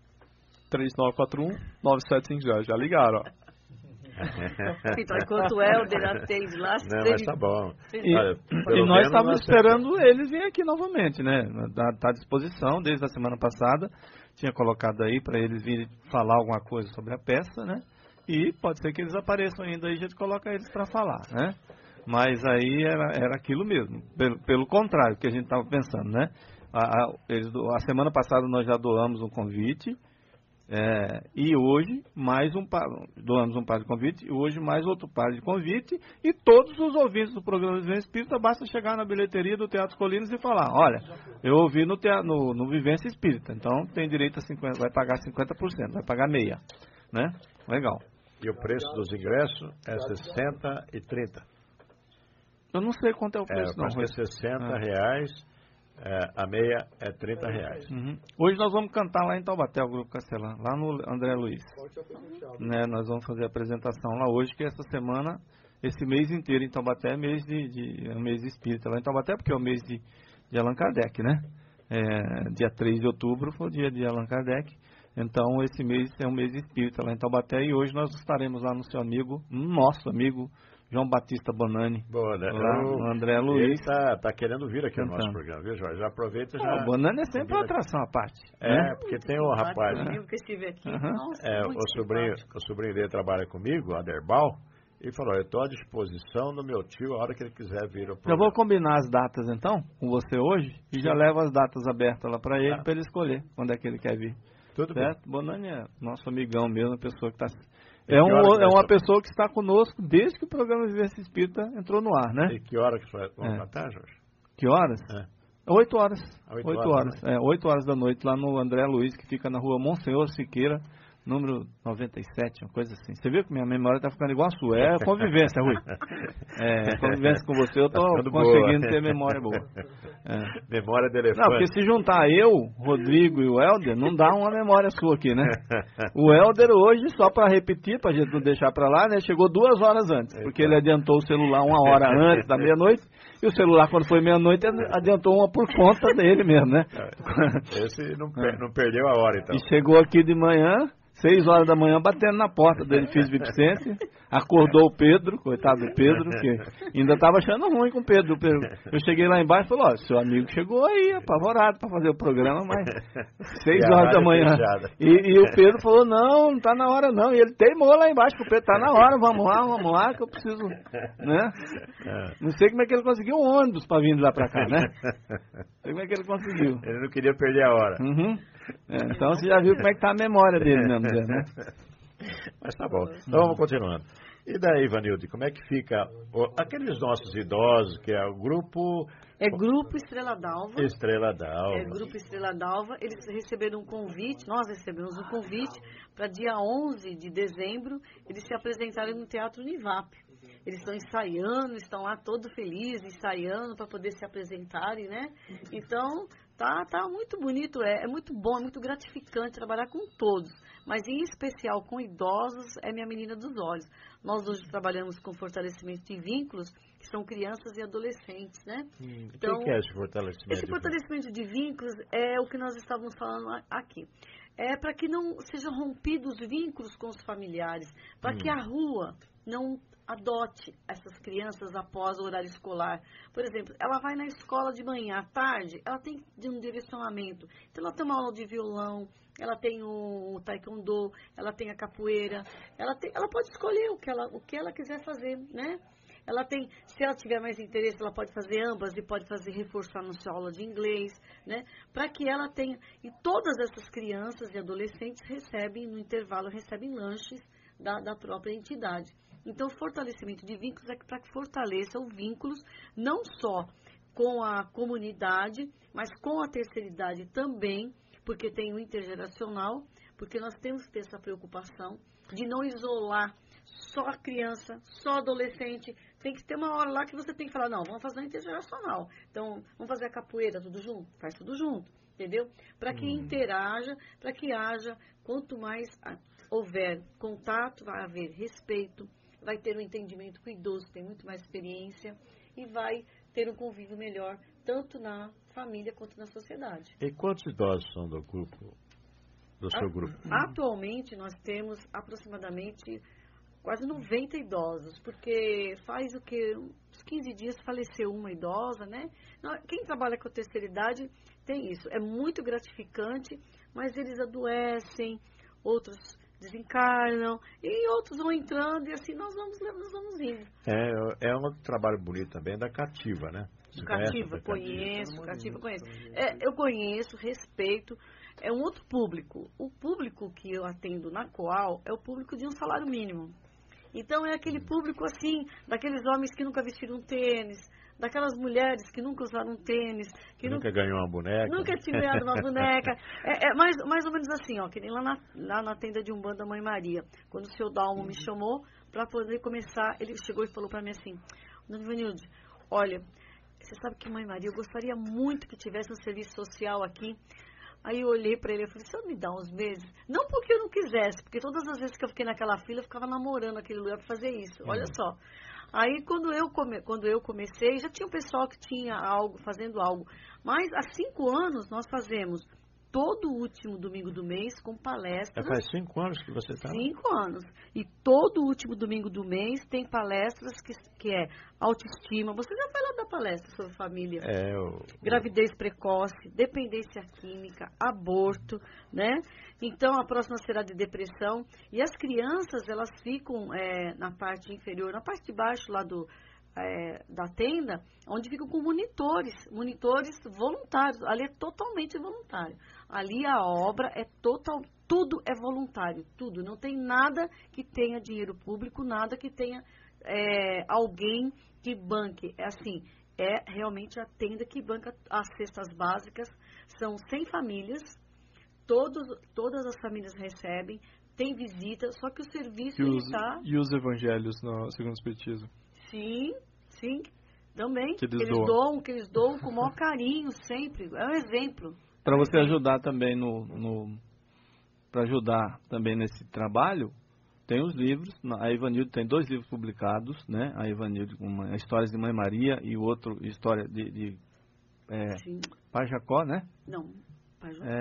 3941-9750. Já ligaram, ó. Então, enquanto o Helder atende lá... Não, mas tá bom. E nós estávamos esperando eles virem aqui novamente, né? Está à disposição desde a semana passada. Tinha colocado aí para eles virem falar alguma coisa sobre a peça, né? E pode ser que eles apareçam ainda aí, a gente coloca eles para falar, né? Mas aí era aquilo mesmo. Pelo contrário, que a gente estava pensando, né? A semana passada nós já doamos um convite... e hoje doamos um par de convite, e hoje mais outro par de convite, e todos os ouvintes do programa Vivência Espírita basta chegar na bilheteria do Teatro Colinas e falar, olha, eu ouvi no Vivência Espírita, então tem direito a 50%, vai pagar 50%, vai pagar meia, né? Legal. E o preço dos ingressos é 60 e 30. Eu não sei quanto é o preço, não. Acho que é R$60, a meia é R$30. Uhum. Hoje nós vamos cantar lá em Taubaté, o Grupo Castelã, lá no André Luiz. Né, nós vamos fazer a apresentação lá hoje, que essa semana, esse mês inteiro em Taubaté é mês mês espírita lá em Taubaté, porque é o mês de Allan Kardec, né? Dia 3 de outubro foi o dia de Allan Kardec. Então esse mês é um mês espírita lá em Taubaté e hoje nós estaremos lá no seu amigo, nosso amigo João Batista Bonani. Boa, né? Lá no André Luiz. Ele tá querendo vir aqui no nosso programa, viu, Jorge? Já aproveita já. O Bonani é sempre uma atração à parte. Né? Porque tem o rapaz. Que estive aqui. Nossa, o sobrinho dele trabalha comigo, Aderbal. E falou, eu estou à disposição do meu tio a hora que ele quiser vir ao programa. Eu vou combinar as datas então com você hoje e já levo as datas abertas lá para ele, para ele escolher quando é que ele quer vir. Tudo certo? Bem. Bonani é nosso amigão mesmo, pessoa que está... É uma pessoa que está conosco desde que o programa Vivência Espírita entrou no ar, né? E que hora que vai matar, Jorge? Que horas? 8 horas. 8 horas. 8 horas da noite lá no André Luiz, que fica na rua Monsenhor Siqueira, número 97, uma coisa assim. Você viu que minha memória está ficando igual a sua. É convivência, Rui. Convivência com você, eu estou conseguindo ter memória boa. Memória de elefante. Não, porque se juntar eu, Rodrigo e o Helder, não dá uma memória sua aqui, né? O Helder hoje, só para repetir, para a gente não deixar para lá, né? Chegou 2 horas antes, porque ele adiantou o celular 1 hora antes da meia-noite, e o celular, quando foi meia-noite, adiantou uma por conta dele mesmo, né? Esse não perdeu a hora, então. E chegou aqui de manhã, 6 horas da manhã, batendo na porta do edifício Vicente, acordou o Pedro, coitado do Pedro, que ainda estava achando ruim com o Pedro. Eu cheguei lá embaixo e falei, seu amigo chegou aí, apavorado para fazer o programa, mas 6 horas da manhã. E o Pedro falou, não está na hora não. E ele teimou lá embaixo, o Pedro, está na hora, vamos lá, que eu preciso, né? Não sei como é que ele conseguiu um ônibus para vir lá para cá, né? Não sei como é que ele conseguiu. Ele não queria perder a hora. Uhum. Então você já viu como é que está a memória dele mesmo, né? Mas tá bom. Então vamos continuando. E daí, Ivanilde, como é que fica aqueles nossos idosos, que é o grupo... Grupo Estrela d'Alva. Estrela d'Alva. Grupo Estrela d'Alva. Eles receberam um convite, nós recebemos um convite para dia 11 de dezembro, eles se apresentarem no Teatro Univap. Eles estão ensaiando, estão lá todos felizes, ensaiando para poder se apresentarem, né? Então, tá muito bonito, é muito bom, é muito gratificante trabalhar com todos, mas em especial com idosos, é minha menina dos olhos. Nós hoje trabalhamos com fortalecimento de vínculos, que são crianças e adolescentes, né? Então, o que é esse fortalecimento? Esse fortalecimento de vínculos é o que nós estávamos falando aqui. É para que não sejam rompidos os vínculos com os familiares, para que a rua não adote essas crianças após o horário escolar. Por exemplo, ela vai na escola de manhã, à tarde, ela tem um direcionamento. Então, ela tem uma aula de violão, ela tem o taekwondo, ela tem a capoeira, ela pode escolher o que ela quiser fazer, né? Ela tem, se ela tiver mais interesse, ela pode fazer ambas e pode reforçar na sua aula de inglês, né? Para que ela tenha, e todas essas crianças e adolescentes no intervalo, recebem lanches da própria entidade. Então, o fortalecimento de vínculos é para que fortaleça os vínculos, não só com a comunidade, mas com a terceira idade também, porque tem o intergeracional, porque nós temos que ter essa preocupação de não isolar só a criança, só adolescente. Tem que ter uma hora lá que você tem que falar, não, vamos fazer o intergeracional. Então, vamos fazer a capoeira tudo junto? Faz tudo junto, entendeu? Para que interaja, para que haja, quanto mais houver contato, vai haver respeito, vai ter um entendimento com o idoso, que tem muito mais experiência, e vai ter um convívio melhor, tanto na família quanto na sociedade. E quantos idosos são do seu grupo? Atualmente, nós temos aproximadamente quase 90 idosos, porque faz o que? Uns 15 dias faleceu uma idosa, né? Quem trabalha com a terceira idade tem isso. É muito gratificante, mas eles adoecem, outros desencarnam, e outros vão entrando, e assim nós vamos indo. É um trabalho bonito também da Cativa, né? Cativa, conheço. Eu conheço, respeito. É um outro público. O público que eu atendo na Coal é o público de um salário mínimo. Então, é aquele público, assim, daqueles homens que nunca vestiram tênis, daquelas mulheres que nunca usaram tênis. Que nunca ganhou uma boneca. Nunca tinha ganhado uma boneca. É mais ou menos assim, ó, que nem lá na tenda de Umbanda Mãe Maria. Quando o seu Dalmo me chamou para poder começar, ele chegou e falou para mim assim, Dona Ivanilde, olha, você sabe que, Mãe Maria, eu gostaria muito que tivesse um serviço social aqui. Aí eu olhei para ele e falei, você me dá uns meses? Não porque eu não quisesse, porque todas as vezes que eu fiquei naquela fila, eu ficava namorando aquele lugar para fazer isso. Olha só. Aí quando eu comecei, já tinha um pessoal que tinha algo, fazendo algo. Mas há 5 anos nós fazemos todo o último domingo do mês com palestras. Faz 5 anos que você está? 5 anos. E todo o último domingo do mês tem palestras que é autoestima. Você já vai lá dar palestra sobre família. Gravidez precoce, dependência química, aborto, né? Então, a próxima será de depressão. E as crianças, elas ficam na parte inferior, na parte de baixo lá da tenda, onde ficam com monitores voluntários. Ali é totalmente voluntário. Ali a obra é tudo é voluntário, tudo. Não tem nada que tenha dinheiro público, nada que tenha alguém que banque. É assim, é realmente a tenda que banca as cestas básicas. São 100 famílias, todas as famílias recebem, tem visita, só que o serviço está... E os evangelhos segundo o Espiritismo? Sim, também. Que eles doam com o maior carinho, sempre. É um exemplo. Para você ajudar também para ajudar também nesse trabalho, tem os livros. A Ivanildo tem 2 livros publicados, né? A Ivanildo, uma Histórias de Mãe Maria e o outro História de Pai Jacó, né? Não, Pai Jacó.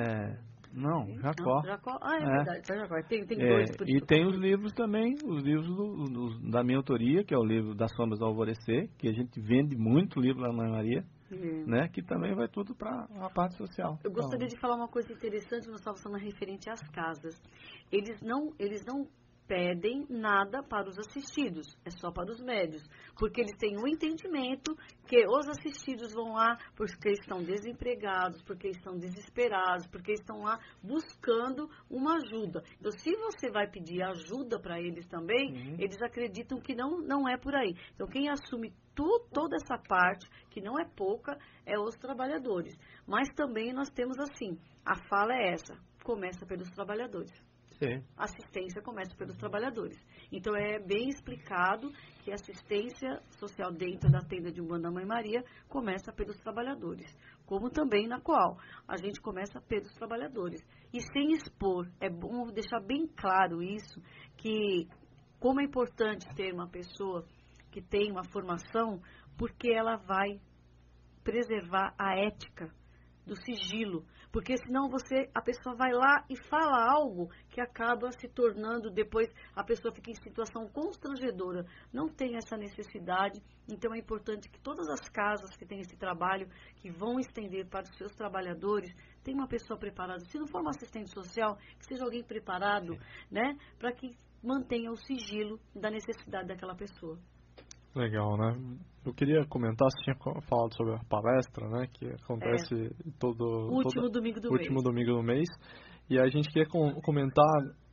Jacó. Jacó. Verdade, Pai Jacó. Tem 2 por E tem os livros também, os livros da minha autoria, que é o livro Das Sombras ao Alvorecer, que a gente vende muito livro lá na Mãe Maria, né? Que também vai tudo para a parte social. Eu gostaria de falar uma coisa interessante, nós estávamos falando referente às casas. Eles não pedem nada para os assistidos, é só para os médios, porque eles têm um entendimento que os assistidos vão lá porque estão desempregados, porque estão desesperados, porque estão lá buscando uma ajuda. Então, se você vai pedir ajuda para eles também, eles acreditam que não é por aí. Então, quem assume toda essa parte, que não é pouca, é os trabalhadores. Mas também nós temos assim, a fala é essa, começa pelos trabalhadores. Sim. A assistência começa pelos trabalhadores. Então, é bem explicado que a assistência social dentro da tenda de Umbanda Mãe Maria começa pelos trabalhadores. Como também na qual a gente começa pelos trabalhadores. E sem expor, é bom deixar bem claro isso, que como é importante ter uma pessoa que tem uma formação, porque ela vai preservar a ética do sigilo, porque senão a pessoa vai lá e fala algo que acaba se tornando, depois a pessoa fica em situação constrangedora. Não tem essa necessidade, então é importante que todas as casas que têm esse trabalho, que vão estender para os seus trabalhadores, tenha uma pessoa preparada. Se não for uma assistente social, que seja alguém preparado, né, para que mantenha o sigilo da necessidade daquela pessoa. Legal, né? Eu queria comentar, você tinha falado sobre a palestra, né? Que acontece último domingo do mês. E a gente queria comentar,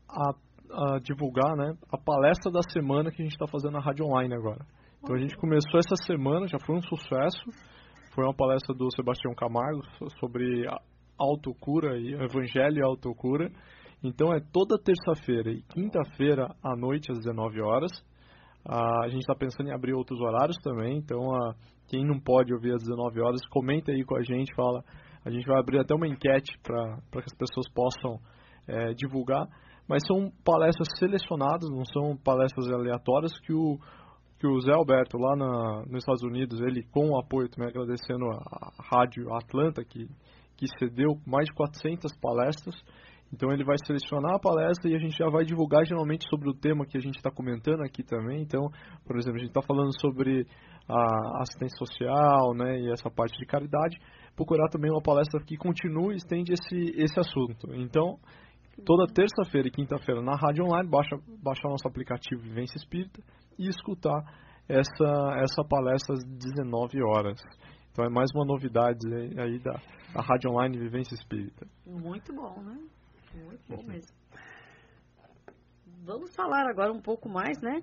a divulgar, né? A palestra da semana que a gente está fazendo na Rádio Online agora. Então a gente começou essa semana, já foi um sucesso. Foi uma palestra do Sebastião Camargo sobre a autocura, e o Evangelho e a autocura. Então é toda terça-feira e quinta-feira à noite às 19 horas. A gente está pensando em abrir outros horários também, então quem não pode ouvir às 19 horas, comenta aí com a gente, fala. A gente vai abrir até uma enquete para que as pessoas possam divulgar, mas são palestras selecionadas, não são palestras aleatórias que o Zé Alberto lá nos Estados Unidos, ele com o apoio também, agradecendo a Rádio Atlanta, que cedeu mais de 400 palestras. Então ele vai selecionar a palestra e a gente já vai divulgar geralmente sobre o tema que a gente está comentando aqui também. Então, por exemplo, a gente está falando sobre a assistência social, né, e essa parte de caridade. Procurar também uma palestra que continue e estende esse assunto. Então, toda terça-feira e quinta-feira na Rádio Online, baixar nosso aplicativo Vivência Espírita e escutar essa palestra às 19 horas. Então é mais uma novidade aí da Rádio Online Vivência Espírita. Muito bom, né? Muito bom mesmo. Vamos falar agora um pouco mais, né,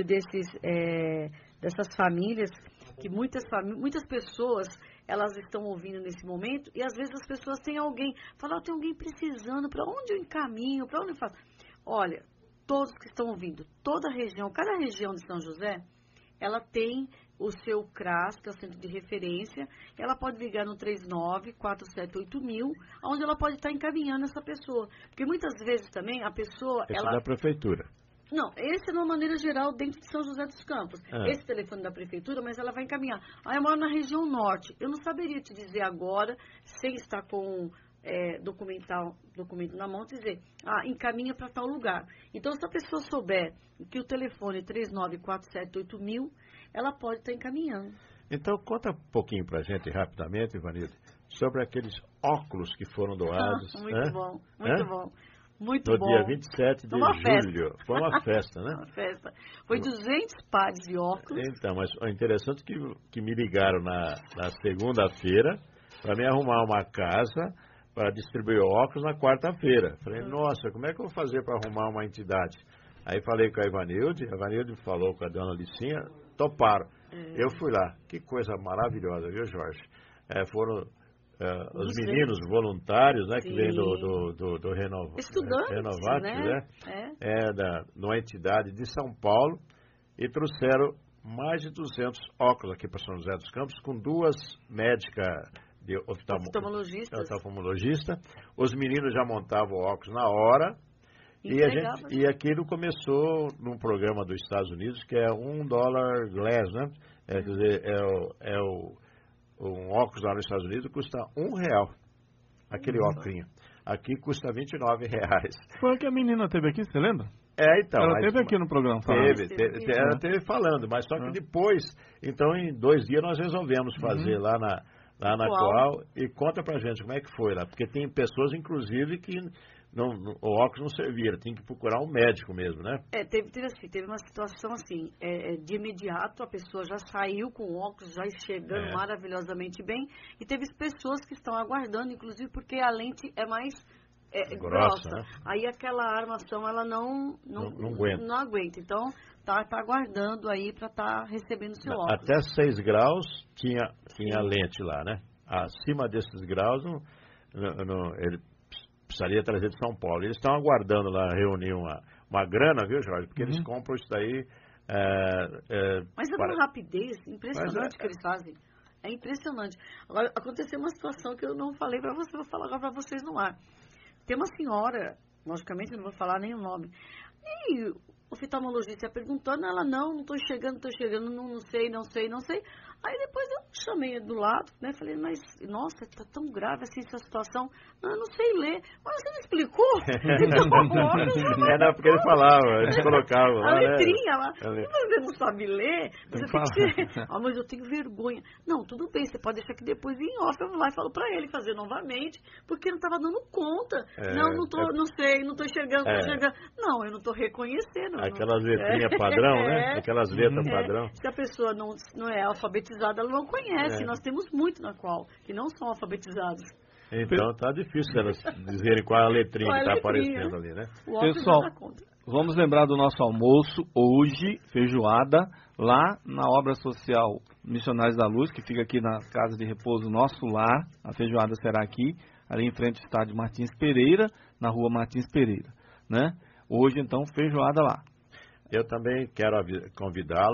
dessas famílias, que muitas pessoas, elas estão ouvindo nesse momento, e às vezes as pessoas têm alguém, falam, tem alguém precisando, para onde eu encaminho, para onde eu faço? Olha, todos que estão ouvindo, toda a região, cada região de São José, ela tem o seu CRAS, que é o centro de referência, ela pode ligar no 39-478000, onde ela pode estar encaminhando essa pessoa. Porque muitas vezes também a pessoa... Esse é da prefeitura. Não, esse é de uma maneira geral dentro de São José dos Campos. Esse telefone da prefeitura, mas ela vai encaminhar. Eu moro na região norte. Eu não saberia te dizer agora, sem estar com documento na mão, dizer, encaminha para tal lugar. Então, se a pessoa souber que o telefone é 39-478000, ela pode estar encaminhando. Então, conta um pouquinho para a gente, rapidamente, Ivanilde, sobre aqueles óculos que foram doados. Muito bom, muito bom. Muito no bom. dia 27 de julho. Foi uma festa, né? Uma festa. Foi 200 pares de óculos. Então, mas é interessante que me ligaram na segunda-feira para me arrumar uma casa para distribuir óculos na quarta-feira. Falei, nossa, como é que eu vou fazer para arrumar uma entidade? Aí falei com a Ivanilde falou com a dona Licinha, toparam. Eu fui lá. Que coisa maravilhosa, viu, Jorge? Foram... os meninos voluntários, né, que vêm do Renovatos, né? Numa entidade de São Paulo, e trouxeram mais de 200 óculos aqui para São José dos Campos, com 2 médicas de oftalmologista. Os meninos já montavam óculos na hora, e aquilo começou num programa dos Estados Unidos, que é $1 glass, né? Quer dizer, um óculos lá nos Estados Unidos custa R$1, aquele óculos. Aqui custa R$29. Foi o que a menina teve aqui, você lembra? Então. Ela teve aqui no programa falando. Ela teve falando, mas só que depois, então em 2 dias nós resolvemos fazer lá na qual. E conta pra gente como é que foi lá, porque tem pessoas, inclusive, que o óculos não servia, tinha que procurar um médico mesmo, né? Teve uma situação assim, de imediato a pessoa já saiu com o óculos, já enxergando maravilhosamente bem, e teve pessoas que estão aguardando, inclusive porque a lente é mais grossa. Né? Aí aquela armação, ela não aguenta. Então, tá aguardando aí para estar recebendo o seu óculos. Até 6 graus tinha lente lá, né? Acima desses graus, ele precisaria trazer de São Paulo. Eles estão aguardando lá reunir uma grana, viu, Jorge? Porque eles compram isso daí... Mas é uma rapidez impressionante que eles fazem. É impressionante. Agora, aconteceu uma situação que eu não falei para você, vou falar agora para vocês no ar. Tem uma senhora, logicamente eu não vou falar nem o nome, e o oftalmologista perguntando, ela, não estou chegando, não sei. Aí depois eu chamei do lado, né, falei, mas, nossa, está tão grave assim essa situação. Não, eu não sei ler. Mas você não explicou? Era porque ele falava, eles colocavam lá, a letrinha lá. Se você não sabe ler, você tem que ser... mas eu tenho vergonha. Não, tudo bem, você pode deixar que depois em off eu vou lá e falo para ele fazer novamente, porque não estava dando conta. Não sei, não estou enxergando, Não, eu não estou reconhecendo. Aquelas letrinhas padrão, né? Aquelas letras padrão. Se a pessoa não é alfabetizada, ela não conhece. Nós temos muito na qual, que não são alfabetizados. Então tá difícil elas dizerem qual é a letrinha que está aparecendo ali, né? Pessoal, vamos lembrar do nosso almoço hoje, feijoada, lá na obra social Missionários da Luz, que fica aqui na Casa de Repouso Nosso Lar. A feijoada será aqui, ali em frente ao estádio Martins Pereira, na rua Martins Pereira, né? Hoje, então, feijoada lá. Eu também quero convidar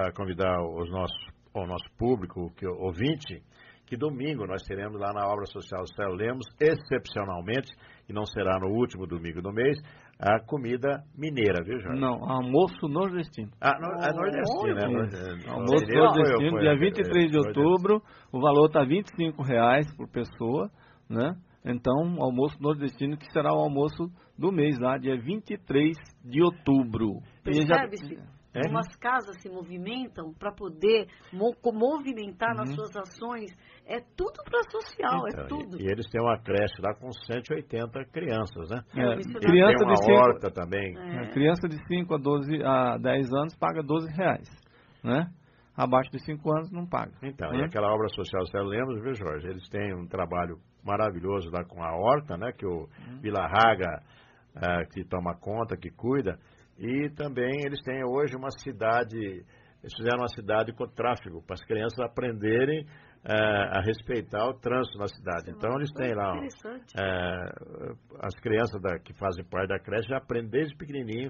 o nosso público, ouvinte, que domingo nós teremos lá na obra social Céu Lemos, excepcionalmente, e não será no último domingo do mês, a comida mineira, viu, Jorge? Não, almoço nordestino. Nordestino, né? Almoço nordestino, dia 23 de outubro, o valor está R$25 por pessoa, né? Então, almoço nordestino, que será o almoço do mês lá, dia 23 de outubro. Percebe-se? Umas casas se movimentam para poder movimentar nas suas ações. É tudo para social, então, tudo. E eles têm uma creche lá com 180 crianças, né? Criança tem uma horta também. Criança de 5 a 10 anos paga R$12, né? Abaixo de 5 anos não paga. Então, e aquela obra social Céu Lemos, viu, Jorge? Eles têm um trabalho maravilhoso lá com a horta, né? Que o Vila Raga que toma conta, que cuida. E também eles têm hoje uma cidade, eles fizeram uma cidade com tráfego, para as crianças aprenderem a respeitar o trânsito na cidade. Então eles têm lá, as crianças que fazem parte da creche já aprendem desde pequenininho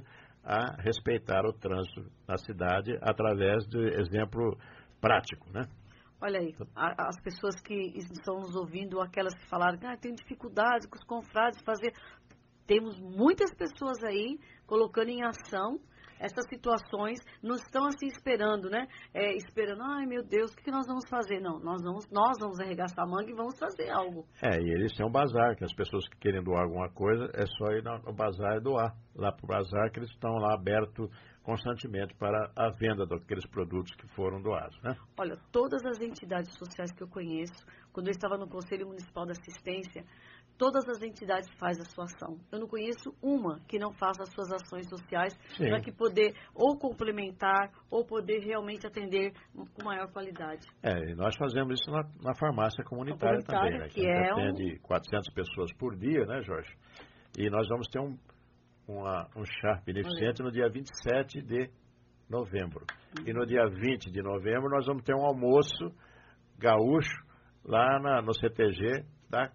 a respeitar o trânsito na cidade através de exemplo prático, né? Olha aí, as pessoas que estão nos ouvindo, aquelas que falaram que tem dificuldade com os confrades de fazer, temos muitas pessoas aí colocando em ação essas situações, não estão assim esperando, né? Esperando, ai meu Deus, o que nós vamos fazer? Não, nós vamos arregaçar a manga e vamos fazer algo. E eles têm um bazar, que as pessoas que querem doar alguma coisa, é só ir no bazar e doar. Lá pro bazar, que eles estão lá abertos constantemente para a venda daqueles produtos que foram doados, né? Olha, todas as entidades sociais que eu conheço, quando eu estava no Conselho Municipal de Assistência, todas as entidades fazem a sua ação. Eu não conheço uma que não faça as suas ações sociais para que poder ou complementar ou poder realmente atender com maior qualidade. E nós fazemos isso na farmácia comunitária também, né? Que atende 400 pessoas por dia, né, Jorge? E nós vamos ter um chá beneficente no dia 27 de novembro. E no dia 20 de novembro nós vamos ter um almoço gaúcho lá no CTG da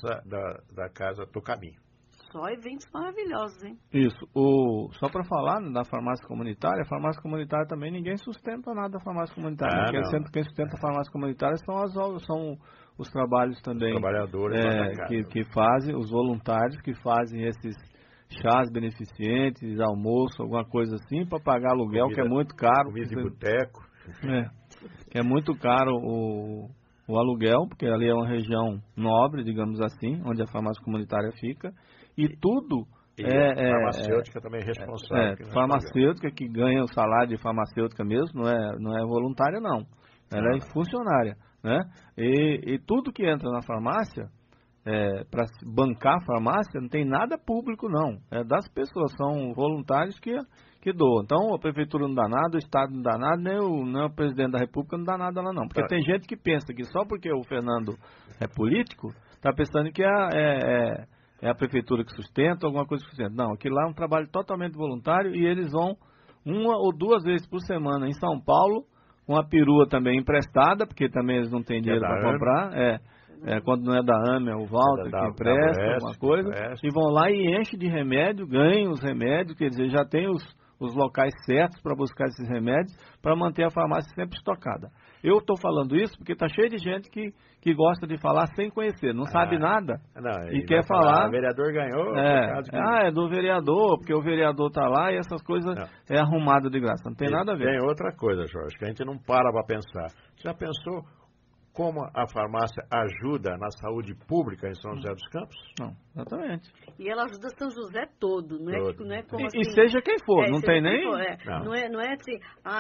Casa do Caminho. Só eventos maravilhosos, hein? Isso. Só para falar da farmácia comunitária, a farmácia comunitária também ninguém sustenta nada da farmácia comunitária. Quem sustenta a farmácia comunitária são os trabalhos também. Os trabalhadores que fazem, os voluntários que fazem esses chás beneficentes, almoço, alguma coisa assim, para pagar aluguel, que é muito caro. Comida de boteco. Que é muito caro o aluguel, porque ali é uma região nobre, digamos assim, onde a farmácia comunitária fica, e tudo a farmacêutica também é responsável. Farmacêutica que ganha o salário de farmacêutica mesmo, não é voluntária não, ela é funcionária, né? E tudo que entra na farmácia, para bancar a farmácia, não tem nada público não, é das pessoas, são voluntários que doam. Então a prefeitura não dá nada, o Estado não dá nada, nem o presidente da República não dá nada lá não. Porque tem gente que pensa que só porque o Fernando é político, está pensando que é a prefeitura que sustenta, alguma coisa que sustenta. Não, aquilo lá é um trabalho totalmente voluntário e eles vão 1 ou 2 vezes por semana em São Paulo, com a perua também emprestada, porque também eles não têm dinheiro para comprar, quando não é da AME, é o Walter que empresta, alguma coisa, e vão lá e enchem de remédio, ganham os remédios, quer dizer, já tem os locais certos para buscar esses remédios, para manter a farmácia sempre estocada. Eu estou falando isso porque está cheio de gente que gosta de falar sem conhecer, não sabe nada e quer falar. O vereador ganhou. É do vereador, porque o vereador está lá e essas coisas é arrumado de graça. Não tem nada a ver. Tem outra coisa, Jorge, que a gente não para pensar. Já pensou como a farmácia ajuda na saúde pública em São José dos Campos? Não, exatamente. E ela ajuda São José todo, não é como assim... E seja quem for, não tem nem... Não é assim,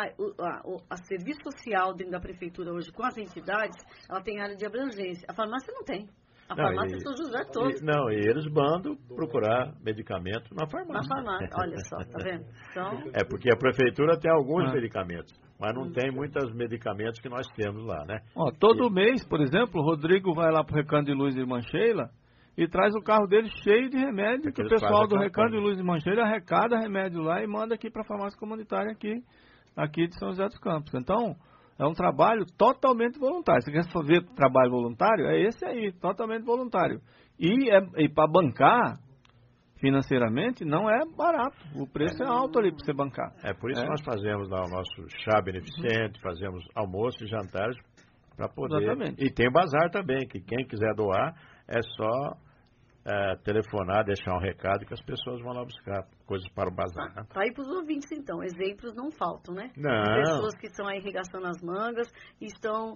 a serviço social dentro da prefeitura hoje, com as entidades, ela tem área de abrangência. A farmácia não tem. A farmácia São José todo. E eles mandam procurar medicamento na farmácia. Na farmácia, olha só, tá vendo? Então... porque a prefeitura tem alguns medicamentos, mas não tem muitos medicamentos que nós temos lá, né? Todo mês, por exemplo, o Rodrigo vai lá pro Recanto de Luz de Mancheila e traz o carro dele cheio de remédio, que o pessoal do Recanto de Luz de Mancheila arrecada remédio lá e manda aqui para a farmácia comunitária aqui de São José dos Campos. Então, é um trabalho totalmente voluntário. Se você quer ver trabalho voluntário, é esse aí, totalmente voluntário. E para bancar financeiramente não é barato. O preço é alto ali para você bancar. Por isso que nós fazemos lá o nosso chá beneficente, fazemos almoço e jantares para poder... Exatamente. E tem bazar também, que quem quiser doar é só telefonar, deixar um recado que as pessoas vão lá buscar coisas para o bazar. Né? Para ir para os ouvintes, então, exemplos não faltam, né? Não. Pessoas que estão aí arregaçando as mangas e estão...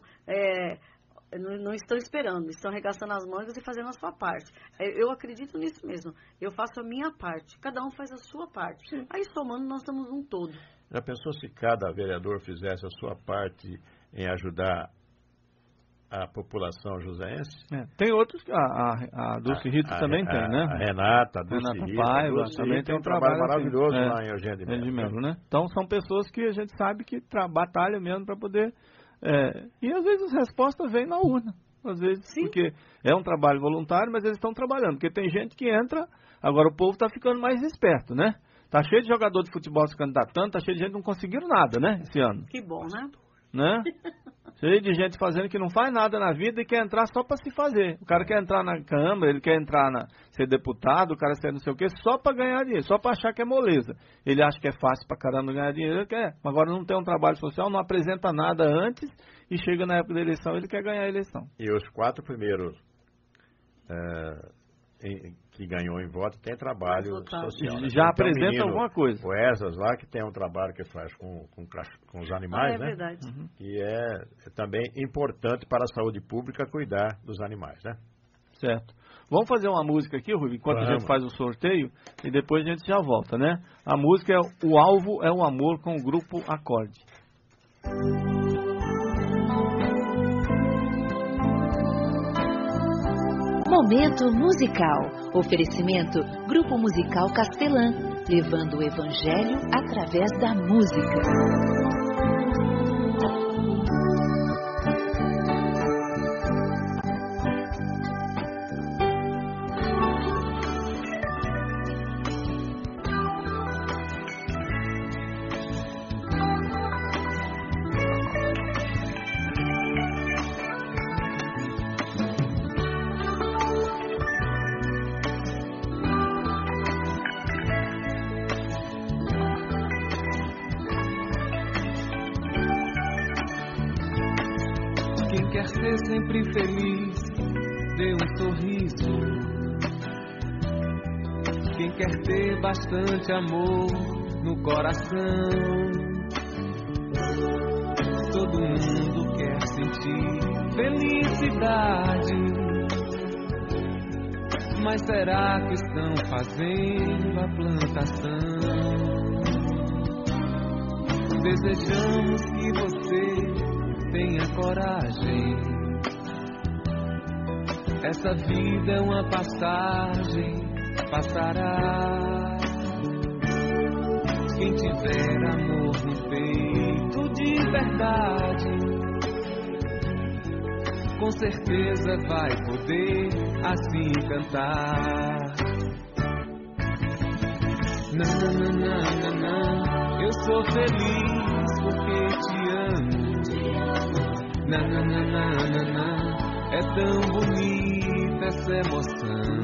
não estão esperando, estão arregaçando as mangas e fazendo a sua parte. Eu acredito nisso mesmo. Eu faço a minha parte, cada um faz a sua parte. Sim. Aí somando, nós somos um todo. Já pensou se cada vereador fizesse a sua parte em ajudar a população joseense? Tem outros, a Dulce Rito também tem, né? A Renata, a Dulce Rito. Paiva também tem um trabalho maravilhoso lá em Eugênio de Melo, né? Então são pessoas que a gente sabe que batalham mesmo para poder... e às vezes as respostas vêm na urna, às vezes, sim, porque é um trabalho voluntário, mas eles estão trabalhando, porque tem gente que entra, agora o povo está ficando mais esperto, né? Tá cheio de jogador de futebol se candidatando, tá cheio de gente que não conseguiram nada, né, esse ano. Que bom, né? né? Cheio de gente fazendo que não faz nada na vida e quer entrar só para se fazer. O cara quer entrar na Câmara, ele quer entrar ser deputado, o cara quer não sei o quê, só para ganhar dinheiro, só para achar que é moleza. Ele acha que é fácil para caramba ganhar dinheiro, ele quer. Agora não tem um trabalho social, não apresenta nada antes e chega na época da eleição, ele quer ganhar a eleição. E os 4 primeiros que ganhou em voto tem trabalho social. Né? Já apresenta alguma coisa. O Esas lá, que tem um trabalho que faz com os animais, é né? Verdade. E é também importante para a saúde pública cuidar dos animais, né? Certo. Vamos fazer uma música aqui, Rui, enquanto a gente faz o sorteio, e depois a gente já volta, né? A música é O Alvo é o Amor, com o grupo Acorde. Momento musical. Oferecimento Grupo Musical Castelã, levando o Evangelho através da música. Sempre feliz, dê um sorriso. Quem quer ter bastante amor no coração, todo mundo quer sentir felicidade. Mas será que estão fazendo a plantação? Desejamos que você tenha coragem. Essa vida é uma passagem, passará. Quem tiver amor no peito de verdade, com certeza vai poder assim cantar. Nananana, eu sou feliz porque te amo. Nananana, é tão bonita essa emoção.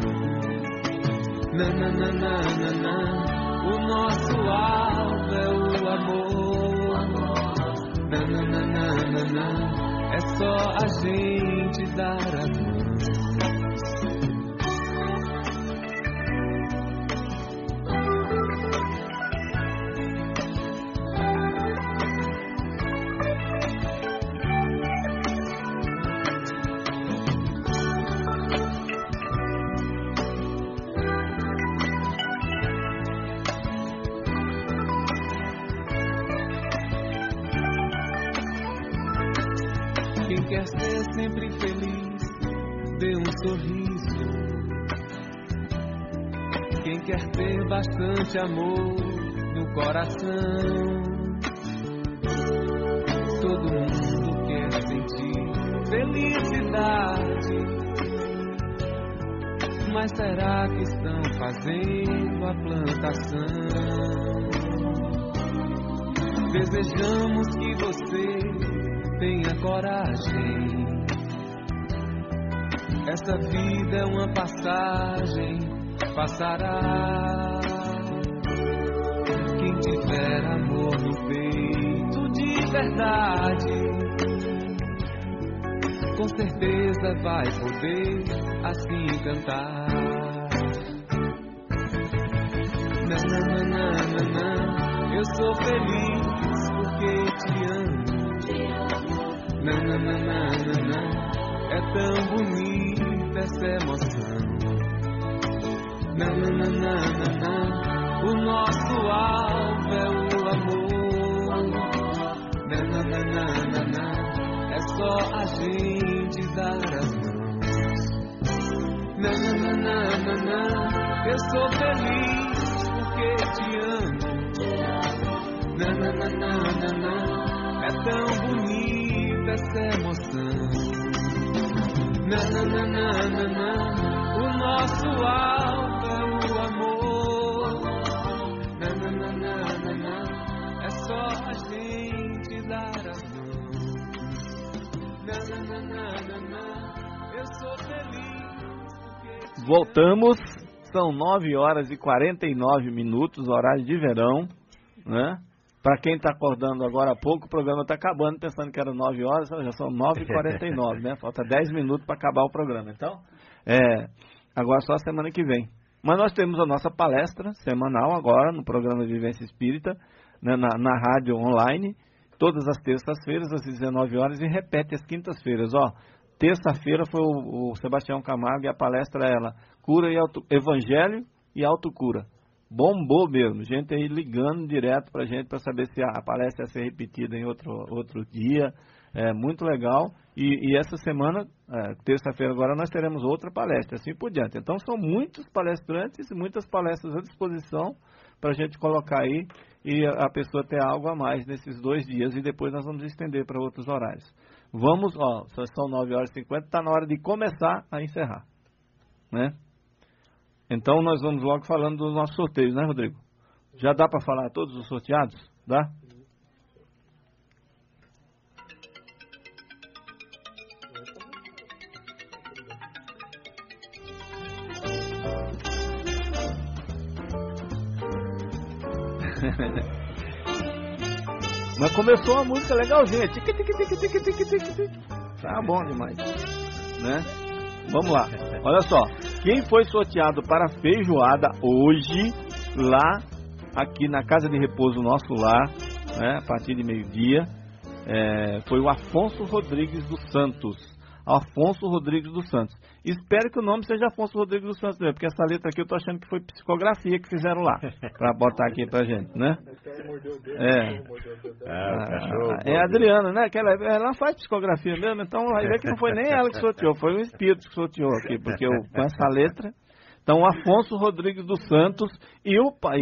Nananana, o nosso alvo é o amor. Nananana, é só a gente dar as mãos. Quem quer ser sempre feliz, dê um sorriso. Quem quer ter bastante amor no coração, todo mundo quer sentir felicidade. Mas será que estão fazendo a plantação? Desejamos que você tenha coragem. Essa vida é uma passagem, passará. Quem tiver amor no peito de verdade, com certeza vai poder assim cantar. Nananana, eu sou feliz porque te amo. Nananana, é tão bonita essa emoção. Nananana, o nosso alvo é o amor. Nananana, é só a gente dar as mãos. Nananana, eu sou feliz porque te amo. Nananana, é tão bonita essa emoção. Nananana, o nosso alvo é o amor. Nananana, é só a gente dar as mãos. Voltamos, são 9 horas e 49 minutos, horário de verão, né? Para quem está acordando agora há pouco, o programa está acabando, pensando que era 9 horas, já são 9h49, né? Falta 10 minutos para acabar o programa. Então, agora só a semana que vem. Mas nós temos a nossa palestra semanal agora, no programa Vivência Espírita, né, na rádio online, todas as terças-feiras, às 19 horas, e repete às quintas-feiras. Terça-feira foi o Sebastião Camargo e a palestra Cura e Evangelho e Autocura. Bombou mesmo, gente aí ligando direto pra gente para saber se a palestra ia ser repetida em outro dia. É muito legal. E essa semana, terça-feira agora, nós teremos outra palestra, assim por diante. Então são muitos palestrantes e muitas palestras à disposição para a gente colocar aí e a pessoa ter algo a mais nesses 2 dias, e depois nós vamos estender para outros horários. Vamos, são 9h50, está na hora de começar a encerrar, né? Então nós vamos logo falando dos nossos sorteios, né, Rodrigo? Já dá para falar todos os sorteados? Dá? Mas começou uma música legalzinha. Tá bom demais, né? Vamos lá. Olha só, quem foi sorteado para a feijoada hoje, lá, aqui na Casa de Repouso Nosso Lar, né, a partir de meio-dia, foi o Afonso Rodrigues dos Santos. Afonso Rodrigues dos Santos. Espero que o nome seja Afonso Rodrigues dos Santos, porque essa letra aqui eu tô achando que foi psicografia que fizeram lá, para botar aqui pra gente, né? É a Adriana, né? Que ela faz psicografia mesmo, então vai ver que não foi nem ela que sorteou, foi o espírito que sorteou aqui, porque com essa letra. Então, Afonso Rodrigues dos Santos e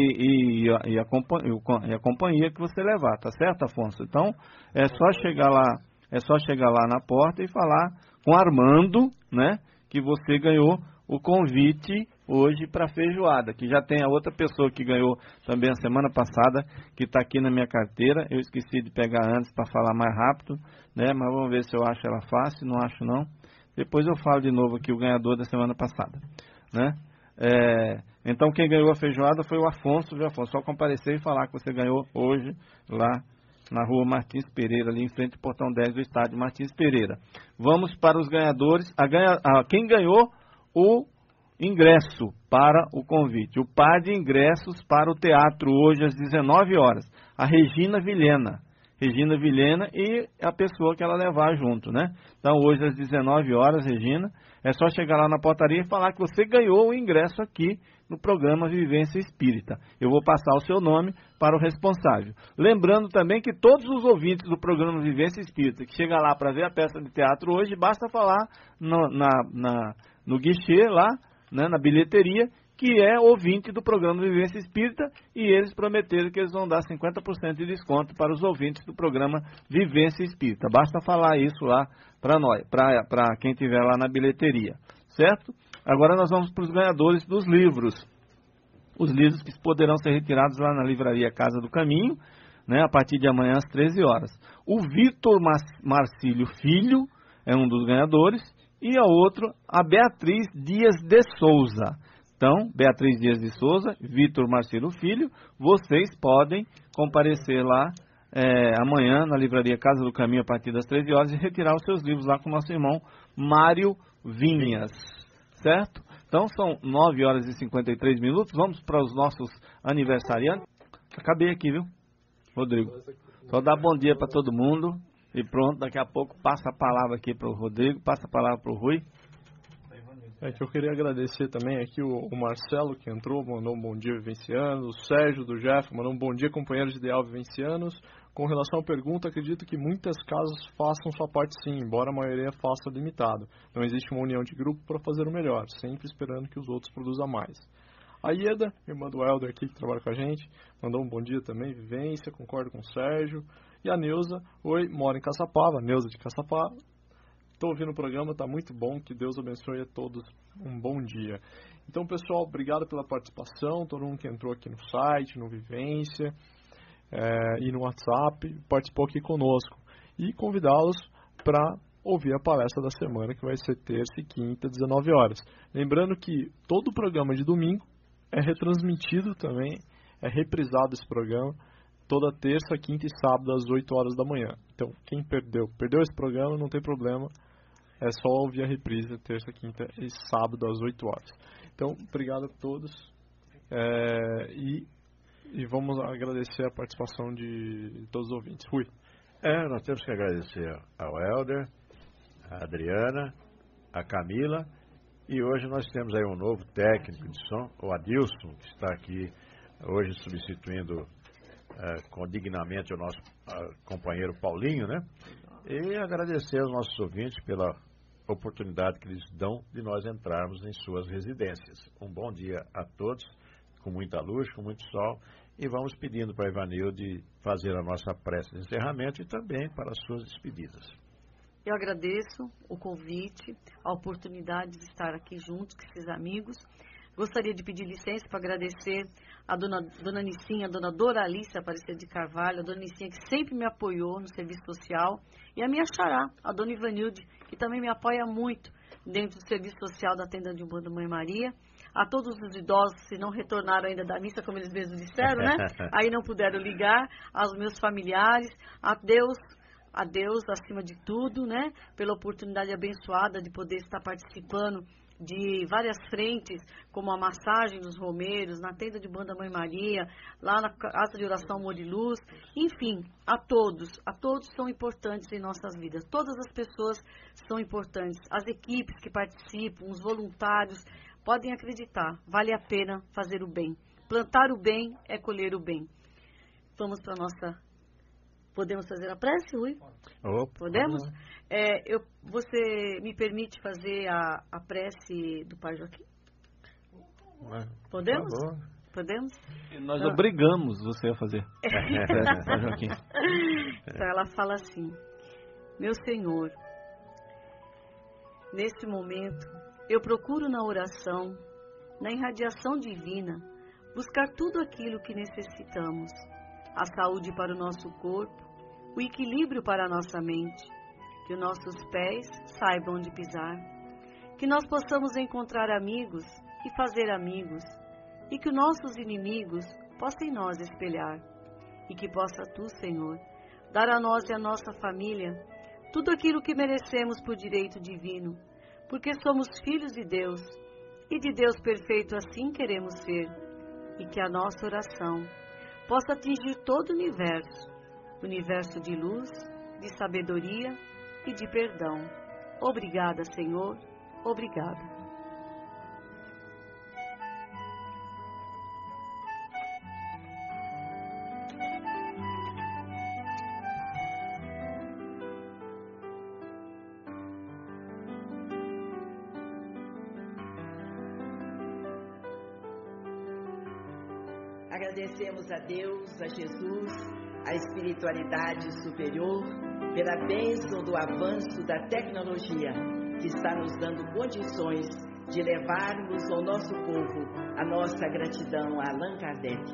a companhia que você levar, tá certo, Afonso? Então, é só chegar lá na porta e falar com Armando, né, que você ganhou o convite hoje para a feijoada, que já tem a outra pessoa que ganhou também a semana passada, que está aqui na minha carteira. Eu esqueci de pegar antes para falar mais rápido, né, mas vamos ver se eu acho ela fácil. Não acho não. Depois eu falo de novo aqui o ganhador da semana passada, né? Então quem ganhou a feijoada foi o Afonso, viu, Afonso? Só comparecer e falar que você ganhou hoje lá na rua Martins Pereira, ali em frente ao portão 10 do estádio Martins Pereira. Vamos para os ganhadores. Quem ganhou o ingresso para o convite? O par de ingressos para o teatro hoje às 19 horas. A Regina Vilhena e a pessoa que ela levar junto, né? Então hoje às 19 horas, Regina, é só chegar lá na portaria e falar que você ganhou o ingresso aqui no programa Vivência Espírita. Eu vou passar o seu nome para o responsável. Lembrando também que todos os ouvintes do programa Vivência Espírita que chegam lá para ver a peça de teatro hoje, basta falar no guichê lá, né, na bilheteria, que é ouvinte do programa Vivência Espírita, e eles prometeram que eles vão dar 50% de desconto para os ouvintes do programa Vivência Espírita. Basta falar isso lá para nós, para quem estiver lá na bilheteria, certo? Agora nós vamos para os ganhadores dos livros. Os livros que poderão ser retirados lá na livraria Casa do Caminho, né, a partir de amanhã às 13 horas. O Vitor Marcílio Filho é um dos ganhadores, e a outro, a Beatriz Dias de Souza. Então, Beatriz Dias de Souza, Vitor Marcílio Filho, vocês podem comparecer lá amanhã na livraria Casa do Caminho a partir das 13 horas e retirar os seus livros lá com o nosso irmão Mário Vinhas, certo? Então são 9 horas e 53 minutos, vamos para os nossos aniversariantes. Acabei aqui, viu, Rodrigo? Só dar bom dia para todo mundo e pronto, daqui a pouco passa a palavra aqui para o Rodrigo, passa a palavra para o Rui. Que eu queria agradecer também aqui o Marcelo, que entrou, mandou um bom dia, vivencianos. O Sérgio do Jeff mandou um bom dia, companheiros de ideal, vivencianos. Com relação à pergunta, acredito que muitas casas façam sua parte sim, embora a maioria faça limitado. Não existe uma união de grupo para fazer o melhor, sempre esperando que os outros produzam mais. A Ieda, irmã do Helder aqui, que trabalha com a gente, mandou um bom dia também, vivência, concordo com o Sérgio. E a Neuza, oi, mora em Caçapava, Neuza de Caçapava. Estou ouvindo o programa, está muito bom, que Deus abençoe a todos, um bom dia. Então, pessoal, obrigado pela participação, todo mundo que entrou aqui no site, no Vivência e no WhatsApp, participou aqui conosco. E convidá-los para ouvir a palestra da semana, que vai ser terça e quinta, 19 horas. Lembrando que todo o programa de domingo é retransmitido também, é reprisado esse programa, toda terça, quinta e sábado, às 8 horas da manhã. Então, quem perdeu esse programa, não tem problema, é só ouvir a reprise terça, quinta e sábado, às 8 horas. Então, obrigado a todos, e vamos agradecer a participação de todos os ouvintes. Rui. Nós temos que agradecer ao Helder, a Adriana, a Camila, e hoje nós temos aí um novo técnico de som, o Adilson, que está aqui hoje substituindo dignamente o nosso companheiro Paulinho, né? E agradecer aos nossos ouvintes pela oportunidade que eles dão de nós entrarmos em suas residências. Um bom dia a todos, com muita luz, com muito sol, e vamos pedindo para a Ivanilde fazer a nossa prece de encerramento e também para as suas despedidas. Eu agradeço o convite, a oportunidade de estar aqui junto com esses amigos. Gostaria de pedir licença para agradecer a dona Nicinha, a dona Doralice Aparecida de Carvalho, a dona Nicinha que sempre me apoiou no serviço social, e a minha xará, a dona Ivanilde, que também me apoia muito dentro do serviço social da Tenda de Umbanda Mãe Maria. A todos os idosos, se não retornaram ainda da missa, como eles mesmos disseram, né? Aí não puderam ligar, aos meus familiares, a Deus acima de tudo, né? Pela oportunidade abençoada de poder estar participando de várias frentes, como a massagem dos romeiros, na Tenda de Umbanda Mãe Maria, lá na Casa de Oração Amor e Luz, enfim, a todos são importantes em nossas vidas, todas as pessoas são importantes, as equipes que participam, os voluntários, podem acreditar, vale a pena fazer o bem, plantar o bem é colher o bem. Vamos para a nossa... Podemos fazer a prece, Rui? Podemos? Você me permite fazer a prece do Pai Joaquim? Podemos? Podemos? Nós obrigamos você a fazer a prece do Pai Joaquim. Então ela fala assim: meu Senhor, neste momento, eu procuro na oração, na irradiação divina, buscar tudo aquilo que necessitamos. A saúde para o nosso corpo, o equilíbrio para a nossa mente, que os nossos pés saibam onde pisar, que nós possamos encontrar amigos e fazer amigos, e que os nossos inimigos possam em nós espelhar, e que possa Tu, Senhor, dar a nós e a nossa família tudo aquilo que merecemos por direito divino, porque somos filhos de Deus, e de Deus perfeito assim queremos ser, e que a nossa oração possa atingir todo o universo de luz, de sabedoria e de perdão. Obrigada, Senhor, obrigada. Agradecemos a Deus, a Jesus, a espiritualidade superior, pela bênção do avanço da tecnologia, que está nos dando condições de levarmos ao nosso povo a nossa gratidão a Allan Kardec.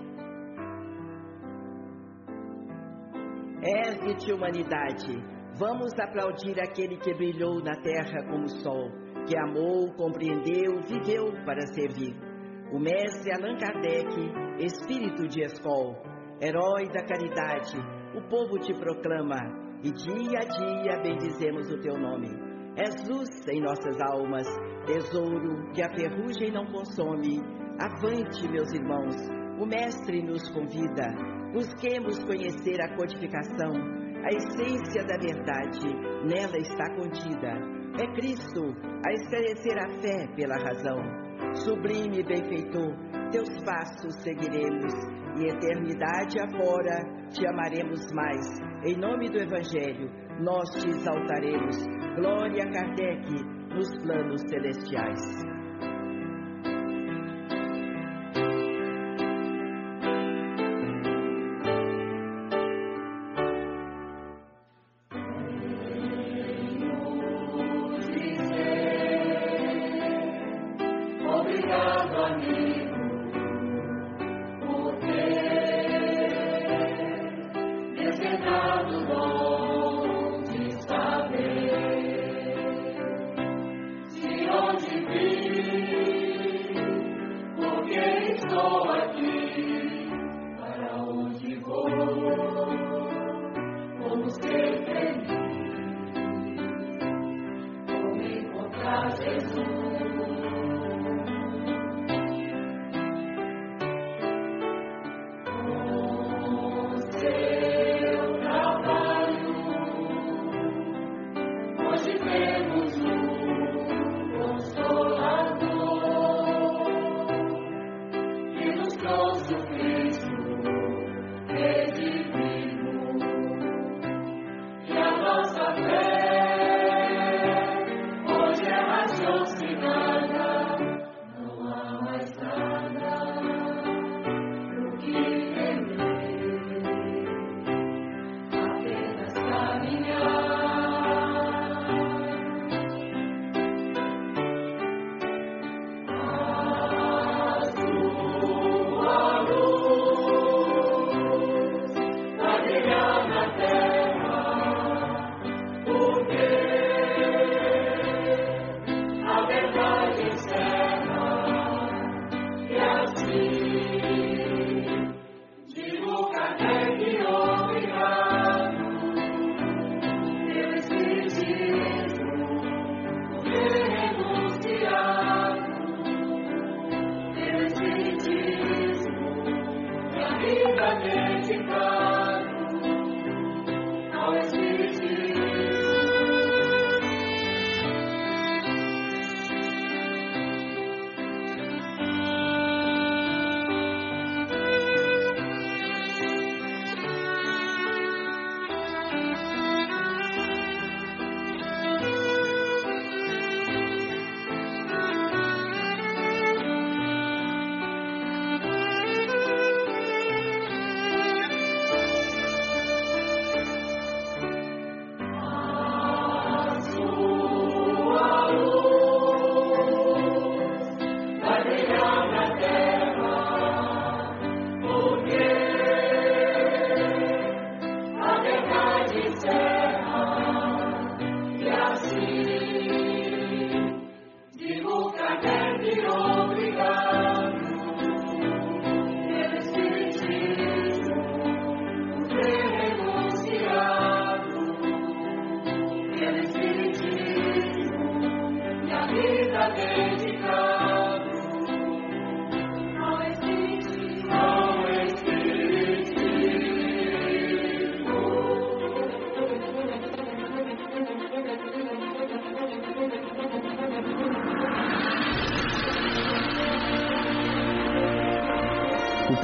Ergue-te, humanidade, vamos aplaudir aquele que brilhou na terra como sol, que amou, compreendeu, viveu para servir. O mestre Allan Kardec, espírito de escola, herói da caridade, o povo te proclama, e dia a dia bendizemos o teu nome. És luz em nossas almas, tesouro que a ferrugem não consome. Avante, meus irmãos, o mestre nos convida, busquemos conhecer a codificação, a essência da verdade, nela está contida. É Cristo a esclarecer a fé pela razão. Sublime benfeitor, teus passos seguiremos, e eternidade afora te amaremos mais. Em nome do Evangelho, nós te exaltaremos. Glória a Kardec nos planos celestiais. Bom de saber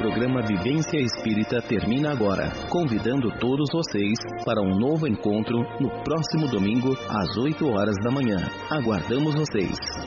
programa Vivência Espírita termina agora, convidando todos vocês para um novo encontro no próximo domingo às 8 horas da manhã. Aguardamos vocês.